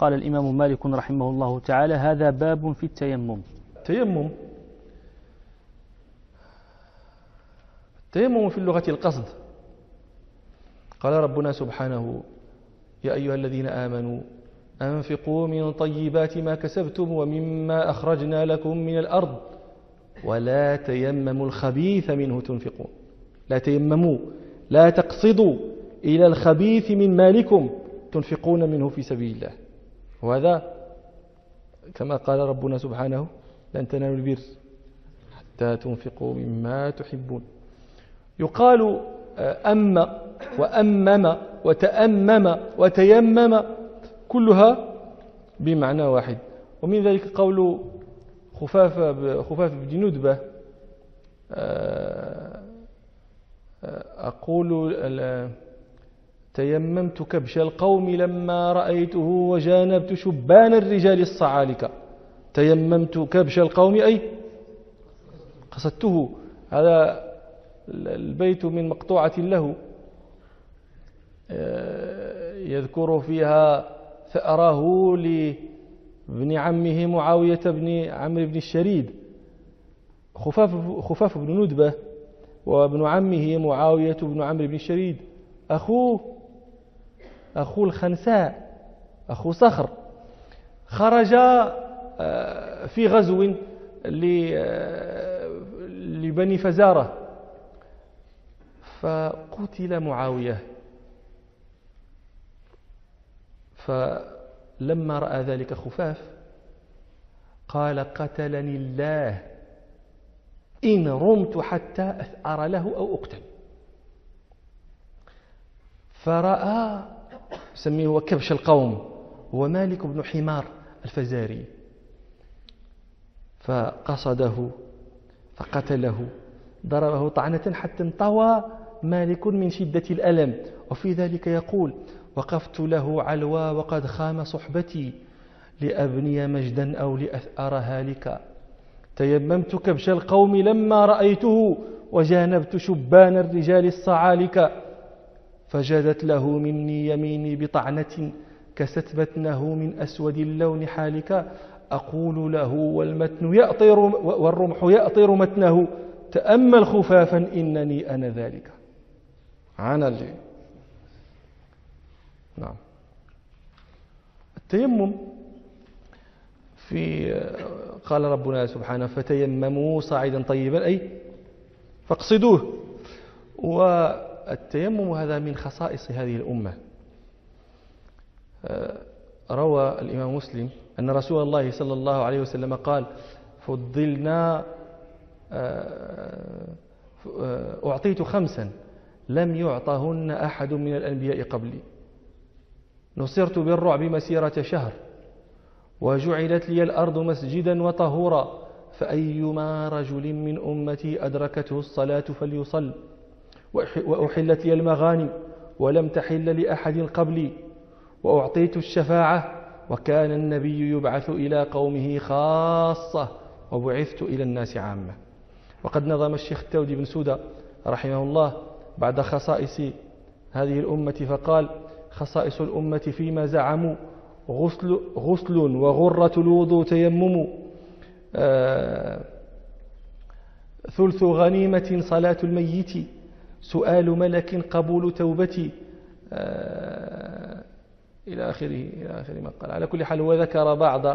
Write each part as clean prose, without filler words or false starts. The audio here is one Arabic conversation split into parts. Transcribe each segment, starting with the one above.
قال الإمام مالك رحمه الله تعالى: هذا باب في التيمم. التيمم في اللغة القصد. قال ربنا سبحانه: يا أيها الذين آمنوا أنفقوا من طيبات ما كسبتم ومما أخرجنا لكم من الأرض ولا تيمموا الخبيث منه تنفقون. لا تيمموا، لا تقصدوا إلى الخبيث من مالكم تنفقون منه في سبيل الله. وهذا كما قال ربنا سبحانه: لن تنالوا البر حتى تنفقوا مما تحبون. يقال أما وأمم وتأمم وتيمم كلها بمعنى واحد. ومن ذلك قول خفاف بن ندبة: أقول تيممت كبش القوم لما رأيته وجانبت شبان الرجال الصعالكة. تيممت كبش القوم أي قصدته. هذا البيت من مقطوعة له يذكر فيها ثأره لابن عمه معاوية بن عمرو بن الشريد. خفاف بن ندبة وابن عمه معاوية بن عمرو بن الشريد أخو الخنساء، أخو صخر، خرج في غزو لبني فزارة فقتل معاوية. فلما رأى ذلك خفاف قال: قتلني الله إن رمت حتى أثأر له أو أقتل. فرأى سميه هو كبش القوم، هو مالك بن حمار الفزاري، فقصده فقتله، ضربه طعنة حتى انطوى مالك من شدة الألم. وفي ذلك يقول: وقفت له علوى وقد خام صحبتي لأبني مجدا أو لأثأر هالكا. تيممت كبش القوم لما رأيته وجانبت شبان الرجال الصعالكا. فجدت له مني يميني بطعنة كست بطنه من أسود اللون حالكا. أقول له والمتن يأطر والرمح يأطر متنه تأمل خفافا إنني أنا ذلك. نعم. التيمم قال ربنا سبحانه: فتيمموا صعيدا طيبا أي فاقصدوه. والتيمم هذا من خصائص هذه الأمة. روى الإمام مسلم أن رسول الله صلى الله عليه وسلم قال: فضلنا أعطيت 5 لم يعطهن أحد من الأنبياء قبلي. نصرت بالرعب مسيرة شهر وجعلت لي الأرض مسجدا وطهورا فأيما رجل من أمتي أدركته الصلاة فليصل وأحلت لي المغانم ولم تحل لأحد قبلي وأعطيت الشفاعة وكان النبي يبعث إلى قومه خاصة وبعثت إلى الناس عامة. وقد نظم الشيخ التودي بن سودة رحمه الله بعد خصائص هذه الأمة فقال: خصائص الأمة فيما زعموا: غسل وغرة الوضوء تيمم، ثلث غنيمة صلاة الميت، سؤال ملك قبول توبتي، إلى آخر ما قال. على كل حال هو ذكر بعض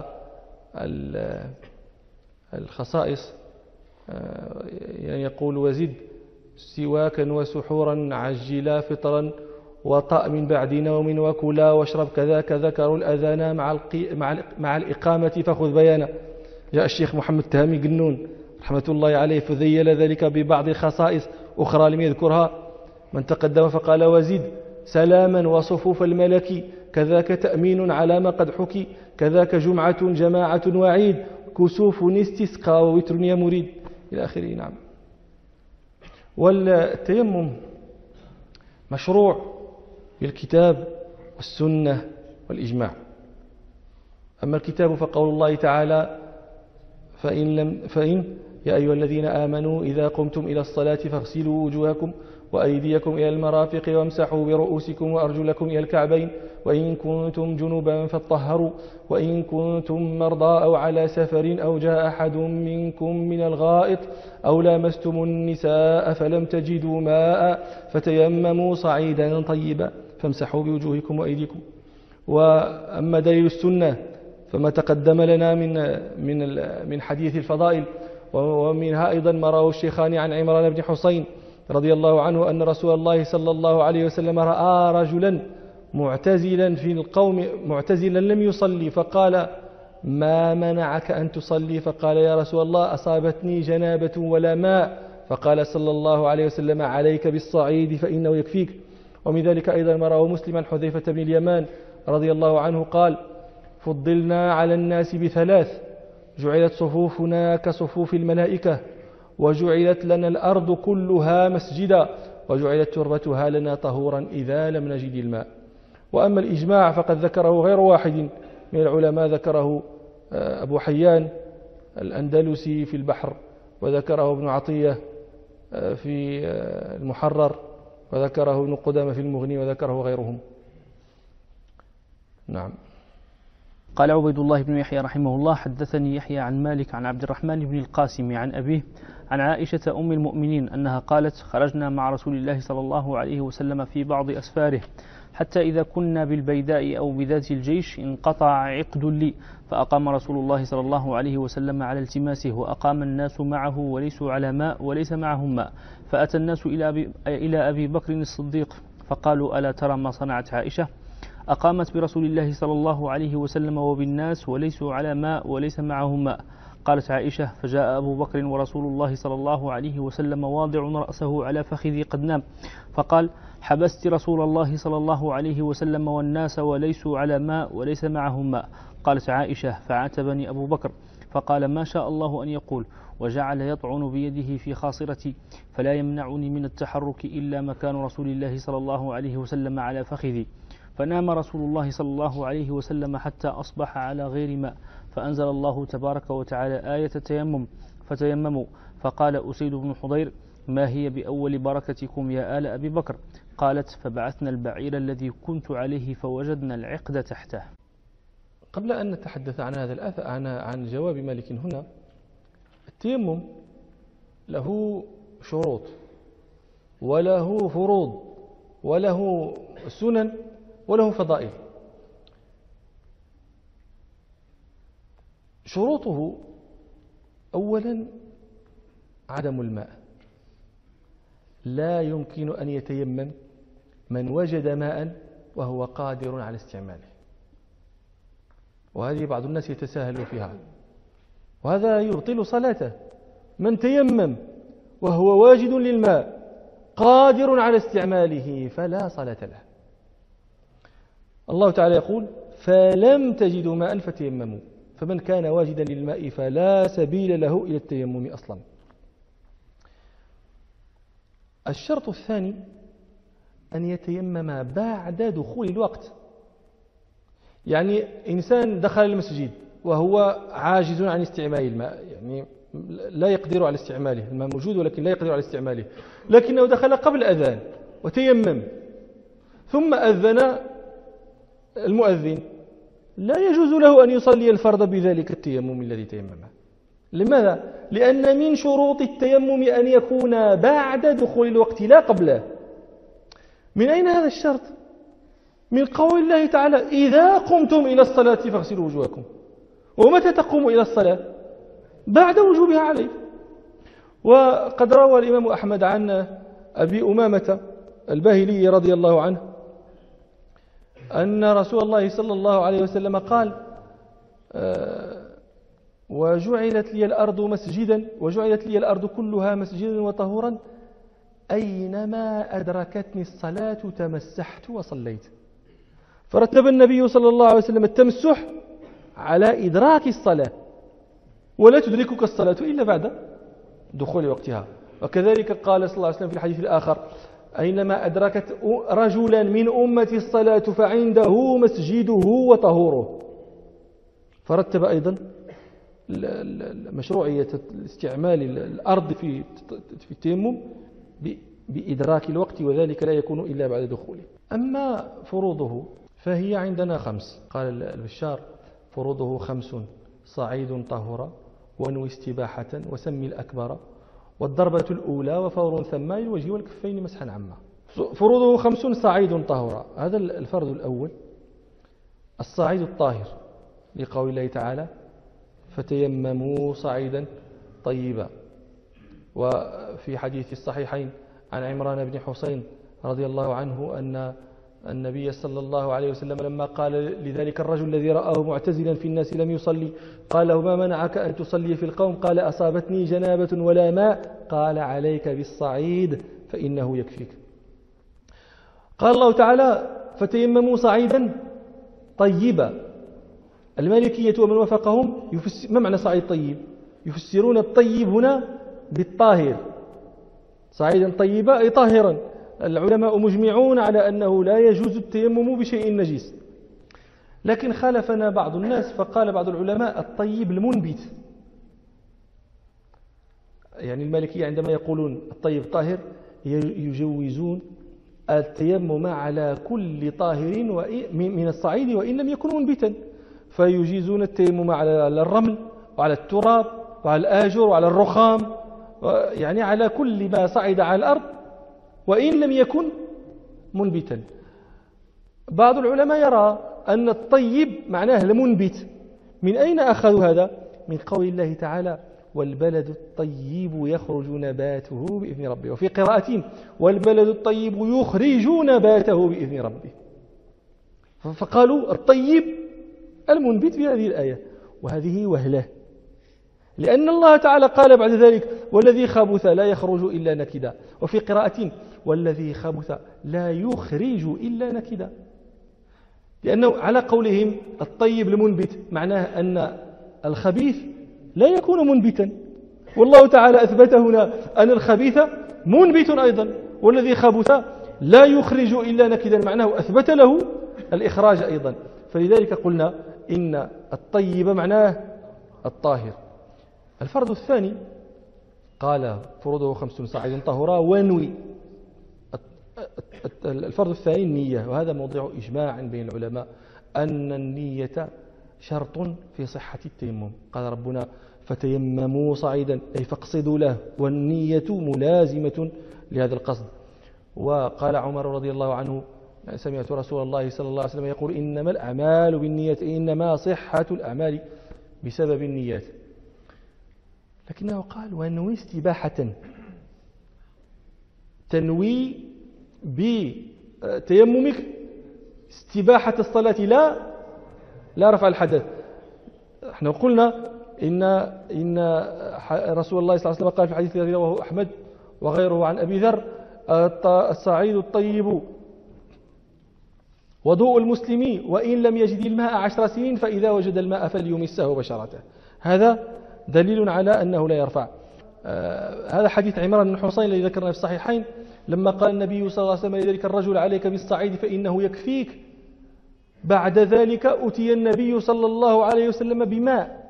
الخصائص، يعني يقول: وزد سواكا وسحورا عجلا فطرا وطأ من بعد نوم وكلا واشرب كذاك ذكروا الأذان مع الإقامة فخذ بيانا. جاء الشيخ محمد تهامي قنون رحمة الله عليه فذيل ذلك ببعض الخصائص أخرى لم يذكرها من تقدم فقال: وزد سلاما وصفوف الملك كذاك تأمين على ما قد حكي كذاك جمعة جماعة وعيد كسوف استسقى ووتر يا مريد إلى آخره. نعم. والتيمم مشروع بالكتاب والسنة والإجماع. أما الكتاب فقول الله تعالى: فإن يا أيها الذين آمنوا إذا قمتم إلى الصلاة فاغسلوا وجوهكم وأيديكم إلى المرافق وامسحوا برؤوسكم وأرجلكم إلى الكعبين وإن كنتم جنبا فاطهروا وإن كنتم مرضى أو على سفر أو جاء أحد منكم من الغائط أو لامستم النساء فلم تجدوا ماء فتيمموا صعيدا طيبا فامسحوا بوجوهكم وأيديكم. وأما دليل السنة فما تقدم لنا من حديث الفضائل، ومنها أيضا ما رواه الشيخان عن عمران بن حسين رضي الله عنه أن رسول الله صلى الله عليه وسلم رأى رجلا معتزلا في القوم معتزلا لم يصلي فقال ما منعك أن تصلي؟ فقال يا رسول الله أصابتني جنابة ولا ماء. فقال صلى الله عليه وسلم عليك بالصعيد فإنه يكفيك. ومن ذلك أيضا ما رواه مسلم عن حذيفة بن اليمان رضي الله عنه قال فضلنا على الناس بثلاث جعلت صفوفنا كصفوف الملائكة وجعلت لنا الأرض كلها مسجدا وجعلت تربتها لنا طهورا إذا لم نجد الماء. وأما الإجماع فقد ذكره غير واحد من العلماء، ذكره أبو حيان الأندلسي في البحر، وذكره ابن عطية في المحرر، وذكره ابن قدامة في المغني، وذكره غيرهم. نعم. قال عبيد الله بن يحيى رحمه الله حدثني يحيى عن مالك عن عبد الرحمن بن القاسم عن أبيه عن عائشة أم المؤمنين أنها قالت خرجنا مع رسول الله صلى الله عليه وسلم في بعض أسفاره حتى إذا كنا بالبيداء أو بذات الجيش انقطع عقد لي فأقام رسول الله صلى الله عليه وسلم على التماسه وأقام الناس معه وليسوا على ماء وليس معهم ماء فأتى الناس إلى أبي بكر الصديق فقالوا ألا ترى ما صنعت عائشة أقامت برسول الله صلى الله عليه وسلم وبالناس وليسوا على ماء وليس معهم ماء. قالت عائشة فجاء أبو بكر ورسول الله صلى الله عليه وسلم واضع رأسه على فخذي قد نام فقال حبست رسول الله صلى الله عليه وسلم والناس وليسوا على ماء وليس معهم ماء. قالت عائشة فعاتبني أبو بكر فقال ما شاء الله أن يقول وجعل يطعن بيده في خاصرتي فلا يمنعني من التحرك إلا مكان رسول الله صلى الله عليه وسلم على فخذي. فنام رسول الله صلى الله عليه وسلم حتى أصبح على غير ماء فأنزل الله تبارك وتعالى آية التيمم فتيمموا. فقال أسيد بن حضير ما هي بأول بركتكم يا آل أبي بكر؟ قالت فبعثنا البعير الذي كنت عليه فوجدنا العقد تحته. قبل أن نتحدث عن هذا الأثر عن جواب مالك هنا، التيمم له شروط وله فروض وله سنن وله فضائل. شروطه أولا عدم الماء، لا يمكن أن يتيمم من وجد ماء وهو قادر على استعماله، وهذه بعض الناس يتساهل فيها، وهذا يبطل صلاته. من تيمم وهو واجد للماء قادر على استعماله فلا صلاة له. الله تعالى يقول فلم تجدوا ماء فتيمموا، فمن كان واجدا للماء فلا سبيل له إلى التيمم أصلا. الشرط الثاني أن يتيمم بعد دخول الوقت، يعني إنسان دخل المسجد وهو عاجز عن استعمال الماء، يعني لا يقدر على استعماله، الماء موجود ولكن لا يقدر على استعماله، لكنه دخل قبل الأذان وتيمم ثم أذن المؤذن، لا يجوز له أن يصلي الفرض بذلك التيمم الذي تيممه. لماذا؟ لأن من شروط التيمم أن يكون بعد دخول الوقت لا قبله. من أين هذا الشرط؟ من قول الله تعالى إذا قمتم إلى الصلاة فاغسلوا وجوهكم. ومتى تقوم إلى الصلاة؟ بعد وجوبها عليه. وقد روى الإمام أحمد عن أبي أمامة الباهلي رضي الله عنه أن رسول الله صلى الله عليه وسلم قال وجعلت لي الأرض مسجدا وجعلت لي الأرض كلها مسجدا وطهورا أينما أدركتني الصلاة تمسحت وصليت. فرتب النبي صلى الله عليه وسلم التمسح على إدراك الصلاة، ولا تدركك الصلاة إلا بعد دخول وقتها. وكذلك قال صلى الله عليه وسلم في الحديث الآخر أينما أدركت رجلا من أمة الصلاة فعنده مسجده وطهوره. فرتب أيضا مشروعية استعمال الأرض في التيمم بإدراك الوقت، وذلك لا يكون إلا بعد دخوله. أما فروضه فهي عندنا 5. قال البشار: فروضه 5: صعيد طهر، ونوي استباحة، وسمي الأكبر، والضربة الأولى، وفور ثم للوجه والكفين مسحا عما. فروضه 5: صعيد طهر، هذا الفرض الأول. الصعيد الطاهر، لقول الله تعالى: فتيمموا صعيدا طيبا. وفي حديث الصحيحين عن عمران بن حسين رضي الله عنه أن النبي صلى الله عليه وسلم لما قال لذلك الرجل الذي رآه معتزلا في الناس لم يصلي قال له: ما منعك أن تصلي في القوم؟ قال: أصابتني جنابة ولا ماء. قال: عليك بالصعيد فإنه يكفيك. قال الله تعالى: فتيمموا صعيدا طيبا. المالكية ومن وافقهم ما معنى صعيد طيب؟ يفسرون الطيب هنا بالطاهر، صعيدا طيبا أي طاهرا. العلماء مجمعون على أنه لا يجوز التيمم بشيء نجيس، لكن خالفنا بعض الناس فقال بعض العلماء: الطيب المنبت. يعني المالكية عندما يقولون الطيب طاهر يجوزون التيمم على كل طاهر من الصعيد وإن لم يكن منبتا، فيجيزون التيمم على الرمل وعلى التراب وعلى الآجر وعلى الرخام، يعني على كل ما صعد على الأرض وإن لم يكن منبتا. بعض العلماء يرى أن الطيب معناه المنبت. من أين أخذوا هذا؟ من قول الله تعالى: والبلد الطيب يخرج نباته بإذن ربه. وفي قراءة: والبلد الطيب يخرج نباته بإذن ربه. فقالوا الطيب المنبت في هذه الآية، وهذه وهلة، لأن الله تعالى قال بعد ذلك: والذي خبث لا يخرج إلا نكدا. وفي قراءة: والذي خبث لا يخرج إلا نكدا، لأنه على قولهم الطيب المنبت معناه أن الخبيث لا يكون منبتا، والله تعالى أثبت هنا أن الخبيث منبت أيضا، والذي خبث لا يخرج إلا نكدا معناه أثبت له الإخراج أيضا. فلذلك قلنا إن الطيب معناه الطاهر. الفرض الثاني قال: فروضه 5: صعيد طهرا ونوي. الفرض الثاني النية، وهذا موضع إجماع بين العلماء أن النية شرط في صحة التيمم. قال ربنا: فتيمموا صعيدا أي فاقصدوا له، والنية ملازمة لهذا القصد. وقال عمر رضي الله عنه: سمعت رسول الله صلى الله عليه وسلم يقول: إنما الأعمال بالنية، إنما صحة الأعمال بسبب النيات. لكنه قال: ونوي استباحة، تنوي بتيممك استباحة الصلاة لا رفع الحدث. احنا قلنا إن رسول الله صلى الله عليه وسلم قال في الحديث الذي رواه أحمد وغيره عن أبي ذر: الصعيد الطيب وضوء المسلم وإن لم يجد الماء 10 سنين فإذا وجد الماء فليمسه بشرته. هذا دليل على أنه لا يرفع. هذا حديث عمران بن حسين الذي ذكرنا في الصحيحين لما قال النبي صلى الله عليه وسلم لذلك الرجل: عليك بالصعيد فإنه يكفيك. بعد ذلك أتي النبي صلى الله عليه وسلم بماء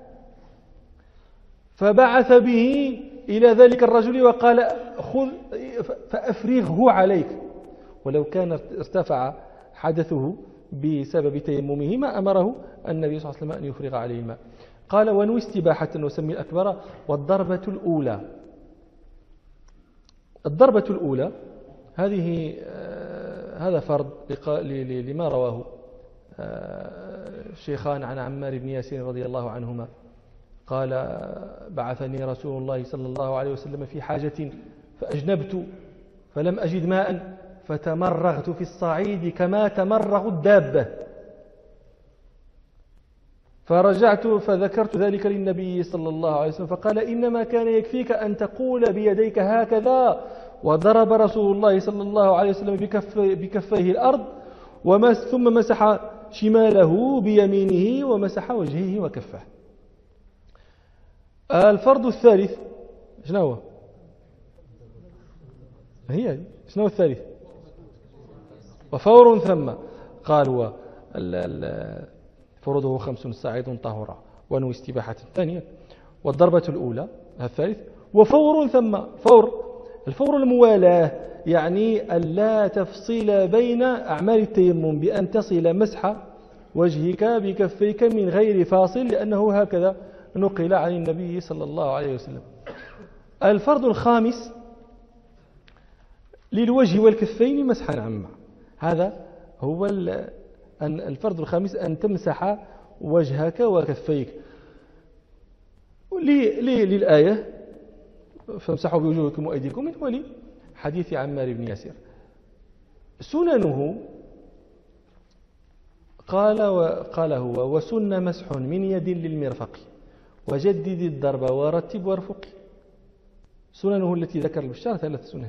فبعث به إلى ذلك الرجل وقال: خذ فأفرغه عليك. ولو كان ارتفع حدثه بسبب تيممه ما أمره النبي صلى الله عليه وسلم أن يفرغ عليه الماء. قال: ونوي استباحة وسمي الأكبر. والضربة الأولى، الضربة الأولى هذا فرض لما رواه الشيخان عن عمار بن ياسين رضي الله عنهما قال: بعثني رسول الله صلى الله عليه وسلم في حاجة فأجنبت فلم أجد ماء فتمرغت في الصعيد كما تمرغ الدابة، فرجعت فذكرت ذلك للنبي صلى الله عليه وسلم فقال: إنما كان يكفيك أن تقول بيديك هكذا. وضرب رسول الله صلى الله عليه وسلم بكفيه الأرض ثم مسح شماله بيمينه ومسح وجهه وكفه. الفرض الثالث شنو هو؟ شنو الثالث؟ وفور ثم. قال: فروضه 5: صعيد طهرا ونوي استباحة. ثانيا والضربة الأولى الثالث. وفور ثم. الفور الموالاة، يعني ألا تفصل بين أعمال التيمم بأن تصل مسح وجهك بكفيك من غير فاصل، لأنه هكذا نقل عن النبي صلى الله عليه وسلم. الفرض الخامس للوجه والكفين مسحا عما، هذا هو الفرض الخامس، أن تمسح وجهك وكفيك للآية فامسحوا بوجوهكم وأيديكم من ولي حديث عمار بن ياسر. سننه قال هو وسن مسح من يد للمرفق وجدد الضرب ورتب وارفق. سننه التي ذكر البشار 3 سنن.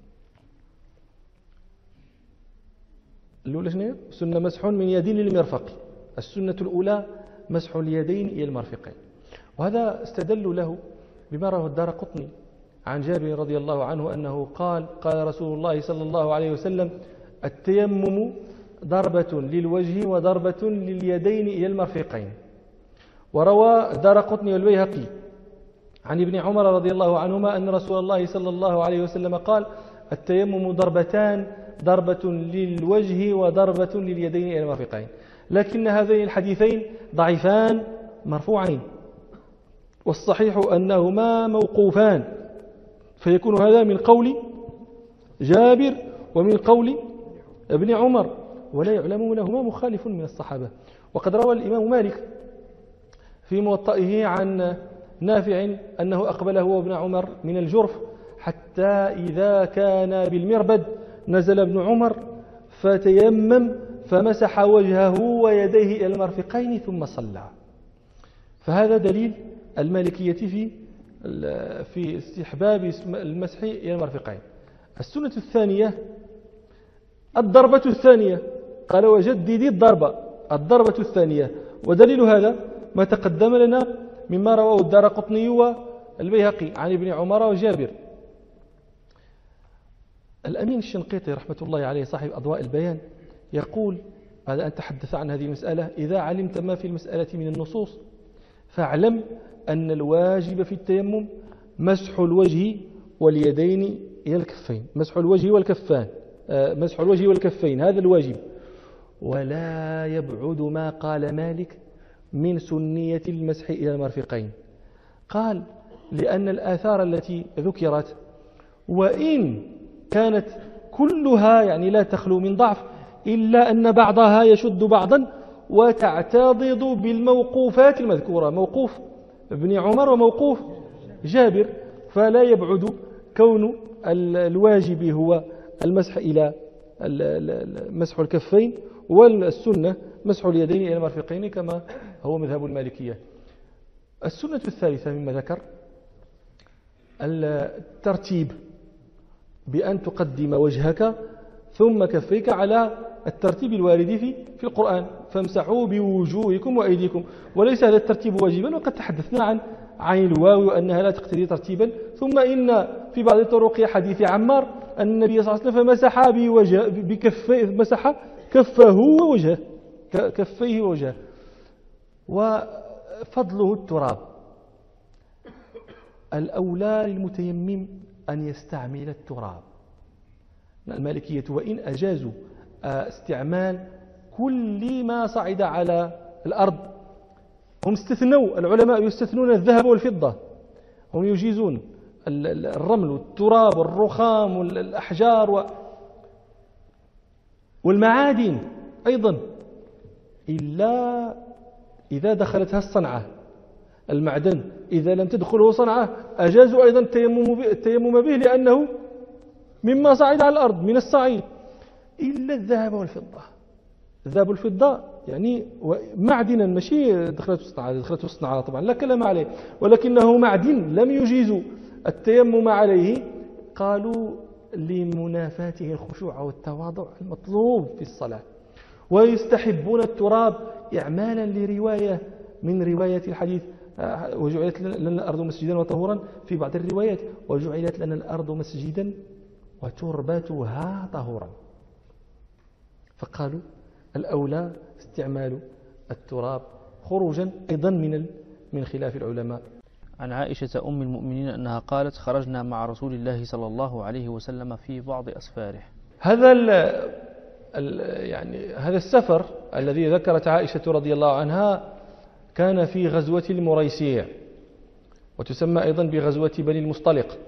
الأولى شنو هي؟ سن مسح من يد للمرفق. السنة الأولى مسح اليدين إلى المرفقين، وهذا استدل له بما رواه الدارقطني عن جابر رضي الله عنه أنه قال رسول الله صلى الله عليه وسلم التيمم ضربة للوجه وضربة لليدين إلى المرفقين. وروى الدارقطني والبيهقي عن ابن عمر رضي الله عنهما أن رسول الله صلى الله عليه وسلم قال التيمم ضربتان، ضربة للوجه وضربة لليدين إلى المرفقين. لكن هذين الحديثين ضعيفان مرفوعين، والصحيح أنهما موقوفان، فيكون هذا من قول جابر ومن قول ابن عمر، ولا يعلم لهما مخالف من الصحابة. وقد روى الإمام مالك في موطئه عن نافع أنه أقبل هو ابن عمر من الجرف حتى إذا كان بالمربد نزل ابن عمر فتيمم فمسح وجهه ويديه إلى المرفقين ثم صلى. فهذا دليل المالكية في استحباب المسح إلى المرفقين. السنة الثانية الضربة الثانية، قال وجدد الضربة الثانية، ودليل هذا ما تقدم لنا مما رواه الدارقطني والبيهقي عن ابن عمر وجابر. الأمين الشنقيطي رحمة الله عليه صاحب أضواء البيان يقول بعد أن تحدث عن هذه المسألة إذا علمت ما في المسألة من النصوص فاعلم أن الواجب في التيمم مسح الوجه واليدين إلى الكفين، مسح الوجه والكفين هذا الواجب. ولا يبعد ما قال مالك من سنية المسح إلى المرفقين. قال لأن الآثار التي ذكرت وإن كانت كلها يعني لا تخلو من ضعف إلا أن بعضها يشد بعضا وتعتضد بالموقوفات المذكورة، موقوف ابن عمر وموقوف جابر، فلا يبعد كون الواجب هو المسح إلى مسح الكفين والسنة مسح اليدين إلى المرفقين كما هو مذهب المالكية. السنة الثالثة مما ذكر الترتيب، بأن تقدم وجهك ثم كفيك على الترتيب الوارد في القرآن، فامسحوا بوجوهكم وأيديكم، وليس هذا الترتيب واجبا، وقد تحدثنا عن الواو وأنها لا تقتضي ترتيبا. ثم إن في بعض طرق حديث عمار أن النبي صلى الله عليه وسلم فمسح بكفيه، مسح كفه ووجهه، كفيه ووجهه. وفضله التراب، الأولى للمتيمم أن يستعمل التراب. المالكية وإن أجازوا استعمال كل ما صعد على الأرض، هم استثنوا، العلماء يستثنون الذهب والفضة، هم يجيزون الرمل والتراب والرخام والأحجار والمعادن أيضا، إلا إذا دخلتها الصنعة. المعدن إذا لم تدخله صنعة أجازوا أيضا التيمم به لأنه مما صعد على الأرض من الصعيد، إلا الذهب والفضة. الذهب والفضة يعني معدنا ماشي دخلته الصنعة طبعا لا كلام عليه، ولكنه معدن لم يجيزوا التيمم عليه، قالوا لمنافاته الخشوع والتواضع المطلوب في الصلاة. ويستحبون التراب إعمالا لرواية من رواية الحديث وجعلت لنا الأرض مسجدا وطهورا، في بعض الروايات وجعلت لنا الأرض مسجدا وتربتها طهورا، فقالوا الأولى استعمال التراب خروجا أيضا من خلاف العلماء. عن عائشة أم المؤمنين أنها قالت خرجنا مع رسول الله صلى الله عليه وسلم في بعض أسفاره. هذا السفر الذي ذكرت عائشة رضي الله عنها كان في غزوة المريسيع، وتسمى أيضا بغزوة بني المصطلق،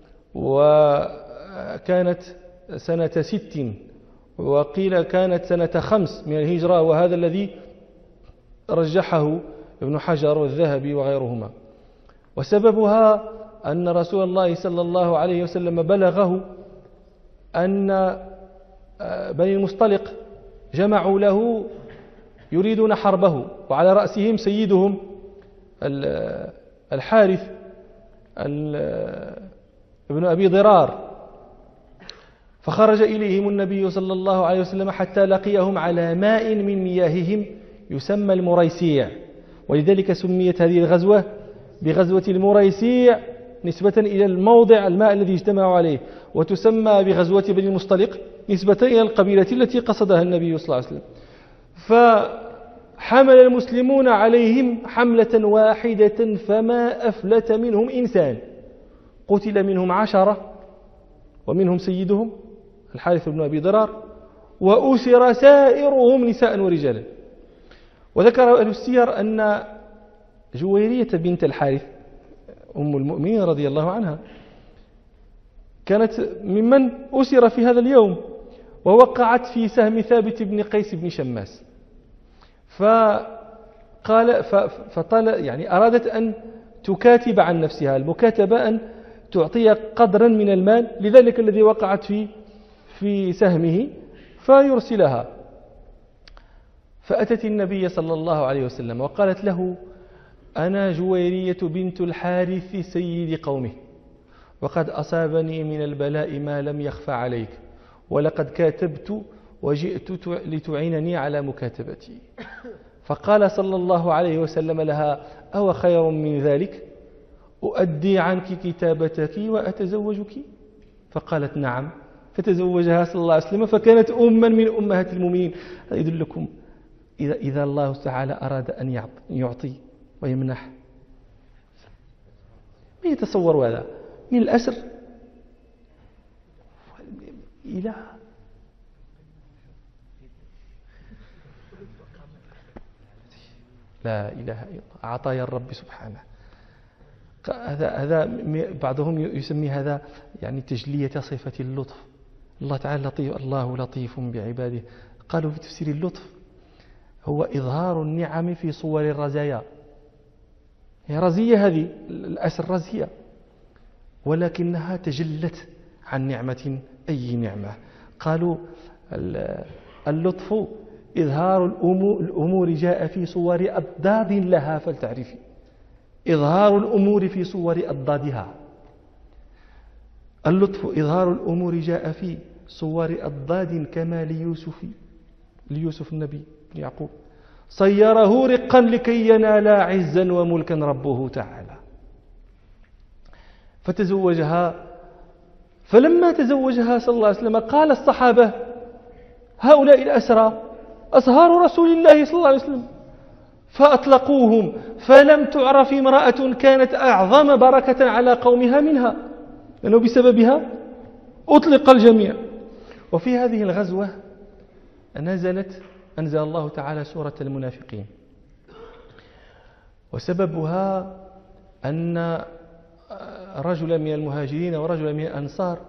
وكانت سنة 6 وقيل كانت سنة 5 من الهجرة، وهذا الذي رجحه ابن حجر والذهبي وغيرهما. وسببها أن رسول الله صلى الله عليه وسلم بلغه أن بني المصطلق جمعوا له يريدون حربه، وعلى رأسهم سيدهم الحارث ابن أبي ضرار، فخرج إليهم النبي صلى الله عليه وسلم حتى لقيهم على ماء من مياههم يسمى المريسيع، ولذلك سميت هذه الغزوة بغزوة المريسيع نسبة إلى الموضع الماء الذي اجتمعوا عليه، وتسمى بغزوة بني المصطلق نسبة إلى القبيلة التي قصدها النبي صلى الله عليه وسلم. فحمل المسلمون عليهم حملة واحدة فما أفلت منهم إنسان، قتل منهم 10 ومنهم سيدهم الحارث بن أبي ضرار، وأسر سائرهم نساء ورجالا. وذكر أهل السير أن جويرية بنت الحارث أم المؤمنين رضي الله عنها كانت ممن أسر في هذا اليوم، ووقعت في سهم ثابت بن قيس بن شماس، أرادت أن تكاتب عن نفسها، المكاتبة أن تعطي قدرا من المال لذلك الذي وقعت في سهمه فيرسلها. فأتت النبي صلى الله عليه وسلم وقالت له: أنا جويرية بنت الحارث سيد قومه، وقد أصابني من البلاء ما لم يخفى عليك، ولقد كاتبت وجئت لتعينني على مكاتبتي. فقال صلى الله عليه وسلم لها: أو خير من ذلك، أؤدي عنك كتابتك وأتزوجك؟ فقالت: نعم. فتزوجها صلى الله عليه وسلم، فكانت أما من أمهات المؤمنين. هذا يدلكم إذا الله تعالى أراد أن يعطي ويمنح، ما يتصور هذا من الأسر إلى لا إله إلا الله، عطايا الرب سبحانه. هذا بعضهم يسمي هذا تجلية صفة اللطف. الله تعالى لطيف، الله لطيف بعباده. قالوا في تفسير اللطف هو إظهار النعم في صور الرزايا. هي رزية، هذه الأسر رزية، ولكنها تجلت عن نعمة، أي نعمة. قالوا اللطف إظهار الأمور جاء في صور أضداد لها فلتعرفي، إظهار الأمور في صور أضدادها. اللطف إظهار الأمور جاء في صور أضداد كما ليوسف النبي بن يعقوب، صيره رقا لكي ينال عزا وملكا ربه تعالى. فتزوجها، فلما تزوجها صلى الله عليه وسلم قال الصحابة: هؤلاء الأسرى أصهار رسول الله صلى الله عليه وسلم، فأطلقوهم، فلم تعرف امرأة كانت أعظم بركة على قومها منها، لأنه بسببها أطلق الجميع. وفي هذه الغزوة أنزل الله تعالى سورة المنافقين، وسببها أن رجلا من المهاجرين ورجلا من الأنصار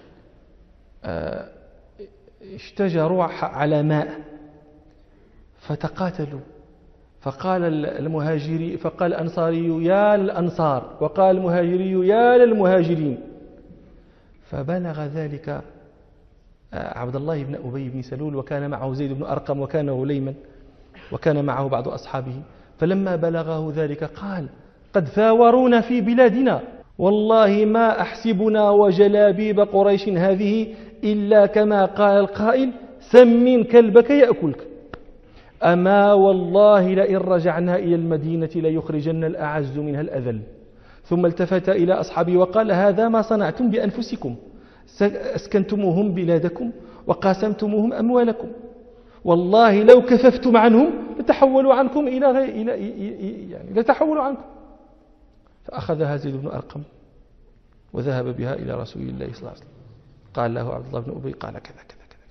اشتجروا على ماء فتقاتلوا، فقال الأنصاري: يا للأنصار، وقال المهاجري: يا للمهاجرين. فبلغ ذلك عبد الله بن أبي بن سلول، وكان معه زيد بن أرقم، وكان غليما، وكان معه بعض أصحابه. فلما بلغه ذلك قال: قد ثاورونا في بلادنا، والله ما أحسبنا وجلابيب قريش هذه إلا كما قال القائل: سمن كلبك يأكلك. أما والله لئن رجعنا إلى المدينة ليخرجن الأعز منها الأذل. ثم التفت إلى أصحابه وقال: هذا ما صنعتم بأنفسكم، أسكنتموهم بلادكم وقاسمتموهم أموالكم، والله لو كففتم عنهم لتحولوا عنكم فأخذها زيد بن أرقم وذهب بها إلى رسول الله صلى الله عليه وسلم. قال له عبد الله بن أبي قال كذا كذا كذا.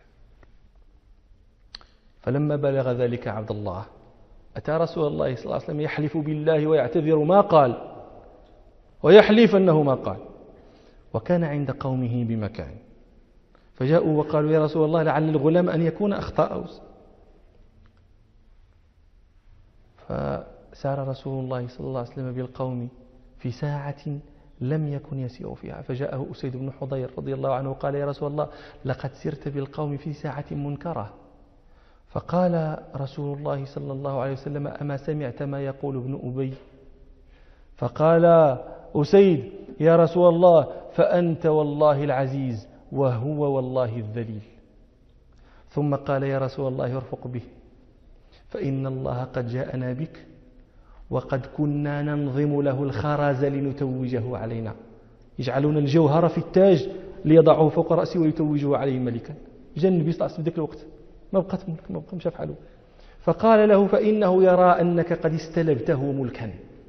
فلما بلغ ذلك عبد الله أتى رسول الله صلى الله عليه وسلم يحلف بالله ويعتذر ما قال ويحلف أنه ما قال، وكان عند قومه بمكان، فجاءوا وقالوا يا رسول الله لعل الغلام أن يكون أخطأ. فسار رسول الله صلى الله عليه وسلم بالقوم في ساعة لم يكن يسير فيها، فجاءه أسيد بن حضير رضي الله عنه وقال يا رسول الله لقد سرت بالقوم في ساعة منكرة. فقال رسول الله صلى الله عليه وسلم أما سمعت ما يقول ابن أبي؟ فقال أسيد يا رسول الله فأنت والله العزيز وهو والله الذليل. ثم قال يا رسول الله ارفق به فإن الله قد جاءنا بك وقد كنا ننظم له الخرز لنتوجه علينا، يجعلون الجوهر في التاج ليضعه فوق رأسه ويتوجه عليه ملكا. جاء النبي صلى الله عليه وسلم في ذاك الوقت ما بقات ملك، ما بقى مش يفعله. فقال له فإنه يرى أنك قد استلبته ملكا.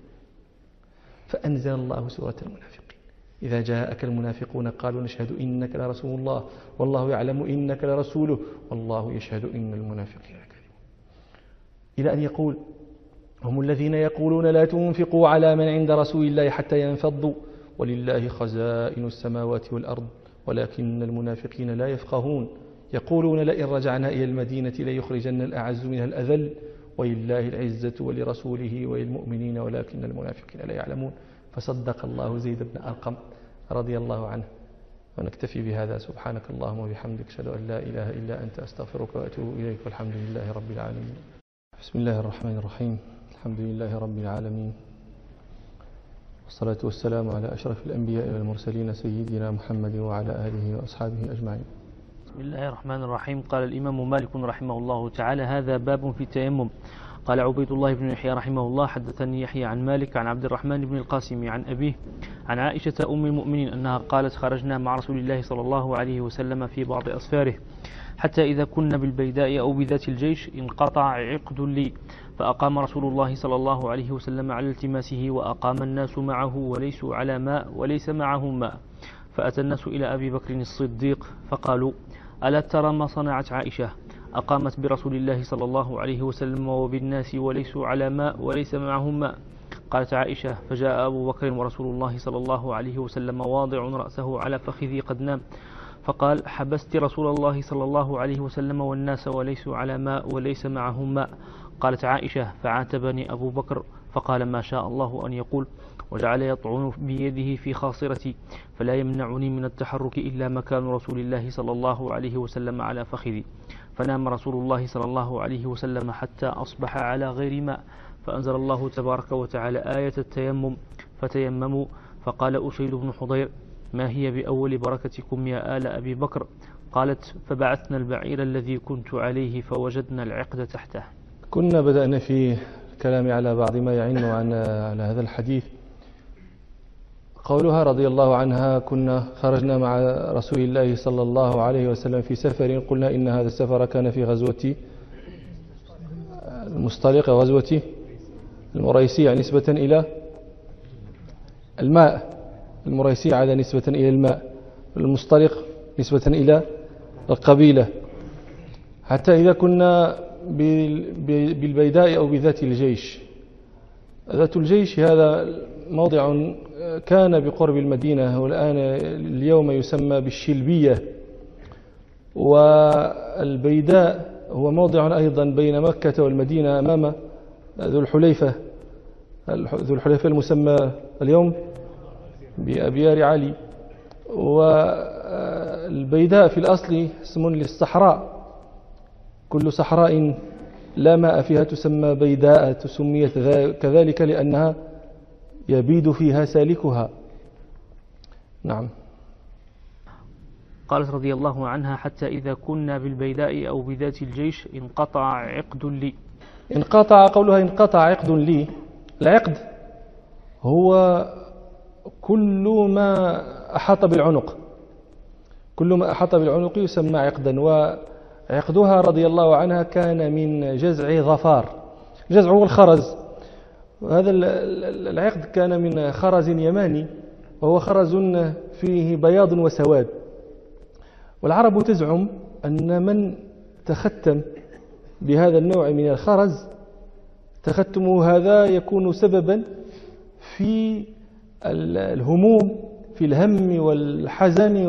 فأنزل الله سورة المنافقين إذا جاءك المنافقون قالوا نشهد إنك لرسول الله والله يعلم إنك لرسوله والله يشهد إن المنافقين كاذبون، إلى أن يقول هم الذين يقولون لا تنفقوا على من عند رسول الله حتى ينفضوا ولله خزائن السماوات والأرض ولكن المنافقين لا يفقهون يقولون لئن رجعنا إلى المدينة ليخرجن الأعز منها الأذل ولله العزة ولرسوله وللمؤمنين ولكن المنافقين لا يعلمون. فصدق الله زيد بن أرقم رضي الله عنه. ونكتفي بهذا. سبحانك اللهم وبحمدك أشهد أن لا إله إلا أنت أستغفرك وأتوب إليك والحمد لله رب العالمين. بسم الله الرحمن الرحيم. الحمد لله رب العالمين والصلاة والسلام على أشرف الأنبياء والمرسلين سيدنا محمد وعلى آله وأصحابه أجمعين. بسم الله الرحمن الرحيم. قال الإمام مالك رحمه الله تعالى هذا باب في التيمم. قال عبيد الله بن يحيى رحمه الله حدثني يحيى عن مالك عن عبد الرحمن بن القاسم عن أبيه عن عائشة أم المؤمنين أنها قالت خرجنا مع رسول الله صلى الله عليه وسلم في بعض أسفاره حتى إذا كنا بالبيداء أو بذات الجيش انقطع عقد لي فأقام رسول الله صلى الله عليه وسلم على التماسه وأقام الناس معه وليسوا على ماء وليس معهم ماء. فأتى الناس إلى أبي بكر الصديق فقالوا ألا ترى ما صنعت عائشة أقامت برسول الله صلى الله عليه وسلم وبالناس وليسوا على ماء وليس معهم ماء. قالت عائشة فجاء أبو بكر ورسول الله صلى الله عليه وسلم واضع رأسه على فخذي قد نام فقال حبست رسول الله صلى الله عليه وسلم والناس وليسوا على ماء وليس معهم ماء. قالت عائشة فعاتبني أبو بكر فقال ما شاء الله أن يقول وجعل يطعن بيده في خاصرتي فلا يمنعني من التحرك إلا مكان رسول الله صلى الله عليه وسلم على فخذي. فنام رسول الله صلى الله عليه وسلم حتى أصبح على غير ماء فأنزل الله تبارك وتعالى آية التيمم فتيمموا. فقال أسيد بن حضير ما هي بأول بركتكم يا آل أبي بكر؟ قالت فبعثنا البعير الذي كنت عليه فوجدنا العقد تحته. كنا بدأنا في الكلام على بعض ما يعين على هذا الحديث. قولها رضي الله عنها كنا خرجنا مع رسول الله صلى الله عليه وسلم في سفر قلنا إن هذا السفر كان في غزوة المصطلق غزوة المريسيع نسبة إلى الماء، المريسيع على نسبة إلى الماء، المصطلق نسبة إلى القبيلة. حتى إذا كنا بالبيداء أو بذات الجيش. ذات الجيش هذا موضع كان بقرب المدينة والآن اليوم يسمى بالشلبية. والبيداء هو موضع أيضا بين مكة والمدينة أمام ذو الحليفة، ذو الحليفة المسمى اليوم بأبيار علي. والبيداء في الأصل اسم للصحراء، كل صحراء لا ماء فيها تسمى بيداء، تسميت كذلك لأنها يبيد فيها سالكها. نعم. قالت رضي الله عنها حتى إذا كنا بالبيداء أو بذات الجيش انقطع عقد لي. انقطع، قولها انقطع عقد لي. العقد هو كل ما أحاط بالعنق، كل ما أحاط بالعنق يسمى عقدا. وعقدها رضي الله عنها كان من جزع ظفار. الجزع هو الخرز، وهذا العقد كان من خرز يماني، وهو خرز فيه بياض وسواد. والعرب تزعم أن من تختم بهذا النوع من الخرز تختمه هذا يكون سببا في الهموم، في الهم والحزن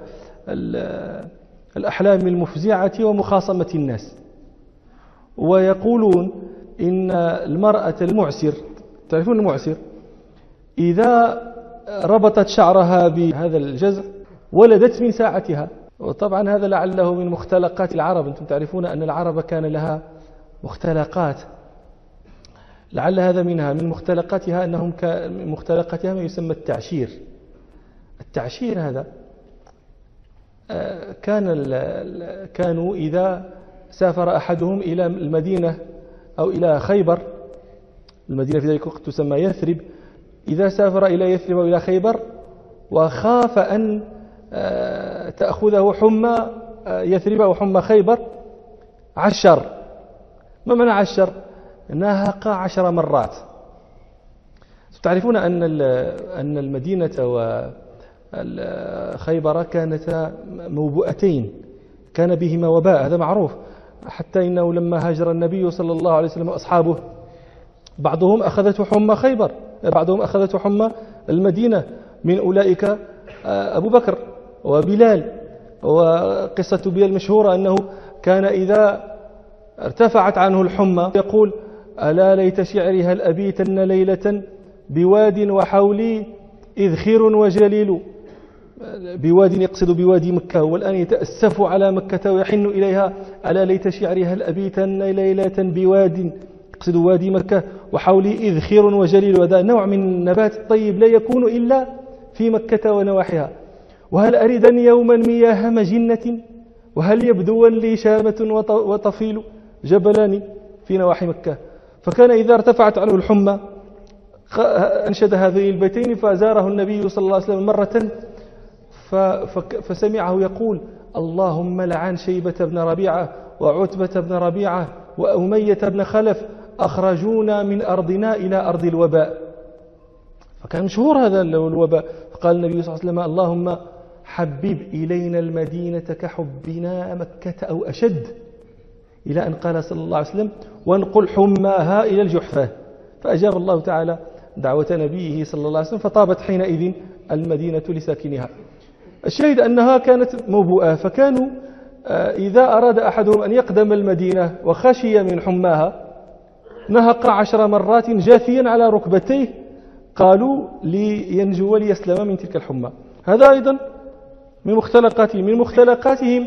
والأحلام المفزعة ومخاصمة الناس. ويقولون إن المرأة المعسر، تعرفون المعسر، إذا ربطت شعرها بهذا الجزع ولدت من ساعتها. وطبعا هذا لعله من مختلقات العرب، أنتم تعرفون أن العرب كان لها مختلقات، لعل هذا منها. من مختلقاتها أنهم مختلقاتها ما يسمى التعشير. التعشير هذا كانوا إذا سافر أحدهم إلى المدينة أو إلى خيبر، المدينة في ذلك الوقت تسمى يثرب، إذا سافر إلى يثرب أو إلى خيبر وخاف أن تأخذه حمى يثرب أو حمى خيبر عشر. ما معنى عشر؟ نهق 10 مرات. تعرفون أن المدينة وخيبر كانتا موبؤتين، كان بهما وباء، هذا معروف. حتى إنه لما هاجر النبي صلى الله عليه وسلم وأصحابه بعضهم أخذته حمى خيبر، بعضهم أخذته حمى المدينة، من أولئك أبو بكر وبلال. وقصة بلال مشهورة أنه كان إذا ارتفعت عنه الحمى يقول: ألا ليت شعري هل أبيتن ليلة بواد وحولي إذخر وجليل. بواد يقصد بوادي مكة، والآن يتأسف على مكة ويحن إليها. ألا ليت شعري هل أبيتن ليلة بواد، يقصد وادي مكة، وحولي إذخر وجليل. وهذا نوع من النبات الطيب لا يكون إلا في مكة ونواحيها. وهل أردن يوما مياه مجنة، وهل يبدو لي شامة وطفيل، جبلان في نواحي مكة. فكان إذا ارتفعت عنه الحمى أنشد هذين البيتين. فزاره النبي صلى الله عليه وسلم مرة فسمعه يقول: اللهم لعن شيبة بن ربيعة وعتبة بن ربيعة وأمية بن خلف، أخرجونا من أرضنا إلى أرض الوباء. فكان مشهور هذا الوباء. فقال النبي صلى الله عليه وسلم: اللهم حبب إلينا المدينة كحبنا مكة أو أشد، إلى أن قال صلى الله عليه وسلم: وانقل حماها إلى الجحفة. فأجاب الله تعالى دعوة نبيه صلى الله عليه وسلم، فطابت حينئذ المدينة لساكنها. الشاهد أنها كانت موبوءة، فكانوا إذا أراد أحدهم أن يقدم المدينة وخشي من حماها نهق 10 مرات جاثيا على ركبتيه، قالوا لينجو وليسلم من تلك الحمى. هذا أيضا من مختلقاتهم. من مختلقاتهم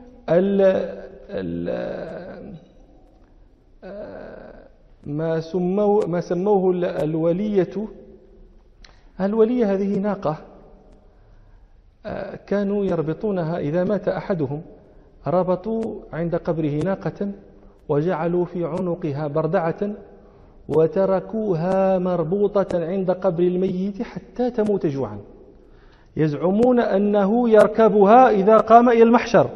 ما سموه الولية. الولية هذه ناقة كانوا يربطونها، إذا مات أحدهم ربطوا عند قبره ناقة وجعلوا في عنقها بردعة وتركوها مربوطة عند قبر الميت حتى تموت جوعا. يزعمون أنه يركبها إذا قام إلى المحشر.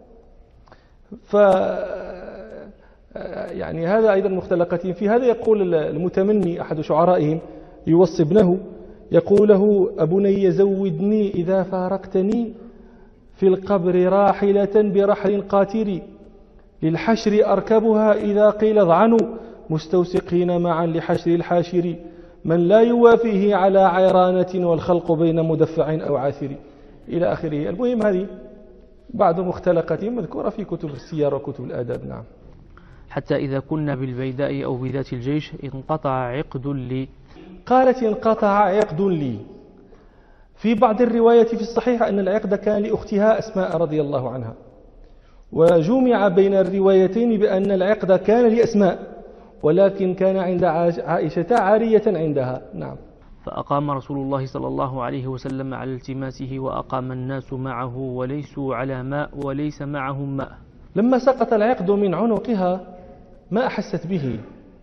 يعني هذا أيضا مختلقتهم. في هذا يقول المتمني أحد شعرائهم يوصي ابنه، يقول له: أبني زودني إذا فارقتني في القبر راحلة برحل قاتري، للحشر أركبها إذا قيل اضعنوا، مستوسقين معا لحشر الحاشر، من لا يوافيه على عيرانة والخلق بين مدفع أو عاثر، إلى آخره. المهم هذه بعض مختلقاتهم مذكورة في كتب السير وكتب الآداب. نعم. حتى إذا كنا بالبيداء أو بذات الجيش انقطع عقد لي. قالت: انقطع عقد لي. في بعض الرواية في الصحيح أن العقد كان لأختها أسماء رضي الله عنها، وجمع بين الروايتين بأن العقد كان لأسماء، ولكن كان عند عائشة عارية عندها. نعم. فأقام رسول الله صلى الله عليه وسلم على التماسه، وأقام الناس معه وليسوا على ماء وليس معهم ماء. لما سقط العقد من عنقها ما أحست به،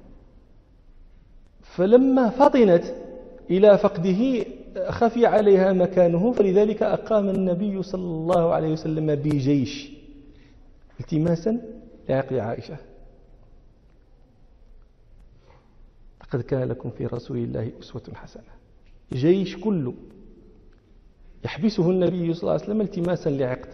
فلما فطنت إلى فقده خفي عليها مكانه، فلذلك أقام النبي صلى الله عليه وسلم بجيش التماسا لعقد عائشة. لقد كان لكم في رسول الله أسوة حسنة. جيش كله يحبسه النبي صلى الله عليه وسلم التماسا لعقد،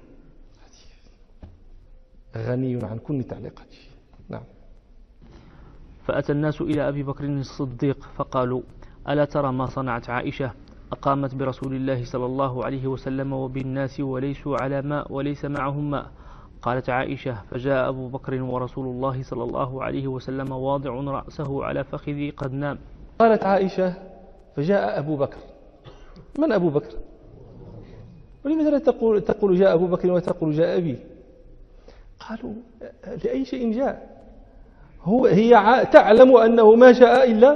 غني عن كل تعليقات. نعم. فأتى الناس إلى أبي بكر الصديق فقالوا: ألا ترى ما صنعت عائشة؟ أقامت برسول الله صلى الله عليه وسلم وبالناس وليسوا على ماء وليس معهم ماء. قالت عائشة: فجاء أبو بكر ورسول الله صلى الله عليه وسلم واضع رأسه على فخذي قد نام. قالت عائشة: فجاء أبو بكر. من أبو بكر؟ ولماذا لا تقول جاء أبو بكر وتقول جاء أبي؟ قالوا: لأي شيء جاء؟ هي تعلم أنه ما جاء إلا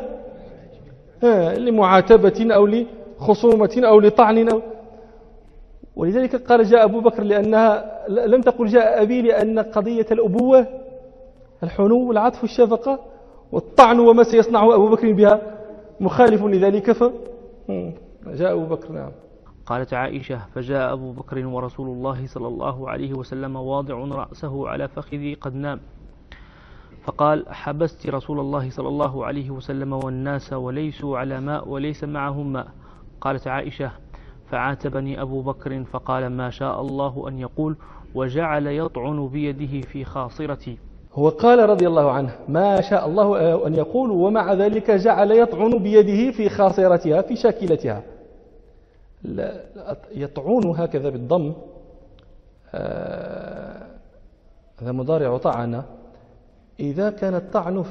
لمعاتبة أو لخصومة أو لطعن ولذلك قال جاء أبو بكر، لأنها لم تقل جاء أبي، لأن قضية الأبوة الحنو والعطف والشفقة والطعن وما سيصنعه أبو بكر بها مخالف لذلك، جاء أبو بكر. نعم. قالت عائشة: فجاء أبو بكر ورسول الله صلى الله عليه وسلم واضع رأسه على فخذي قد نام. فقال: حبست رسول الله صلى الله عليه وسلم والناس وليسوا على ماء وليس معهم ماء. قالت عائشة: فعاتبني أبو بكر فقال: ما شاء الله أن يقول، وجعل يطعن بيده في خاصرتي. هو قال رضي الله عنه: ما شاء الله أن يقول، ومع ذلك جعل يطعن بيده في خاصرتها في شاكلتها. يطعن هكذا بالضم، هذا مضارع طعن. إذا كان الطعن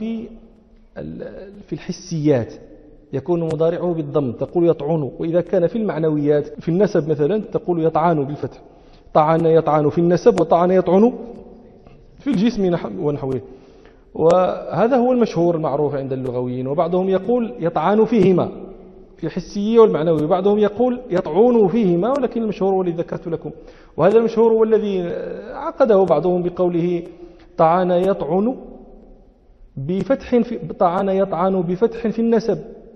في الحسيات يكون مضارعه بالضم، تقول يطعن. وإذا كان في المعنويات في النسب مثلا تقول يطعن بالفتح. طعن يطعن في النسب، وطعن يطعن في الجسم ونحوه. وهذا هو المشهور المعروف عند اللغويين. وبعضهم يقول يطعن فيهما في الحسي والمعنوي، وبعضهم يقول يطعن فيهما، ولكن المشهور والذي ذكرت لكم. وهذا المشهور والذي عقده بعضهم بقوله طعن يطعن بفتح طعن يطعن بفتح في النسب،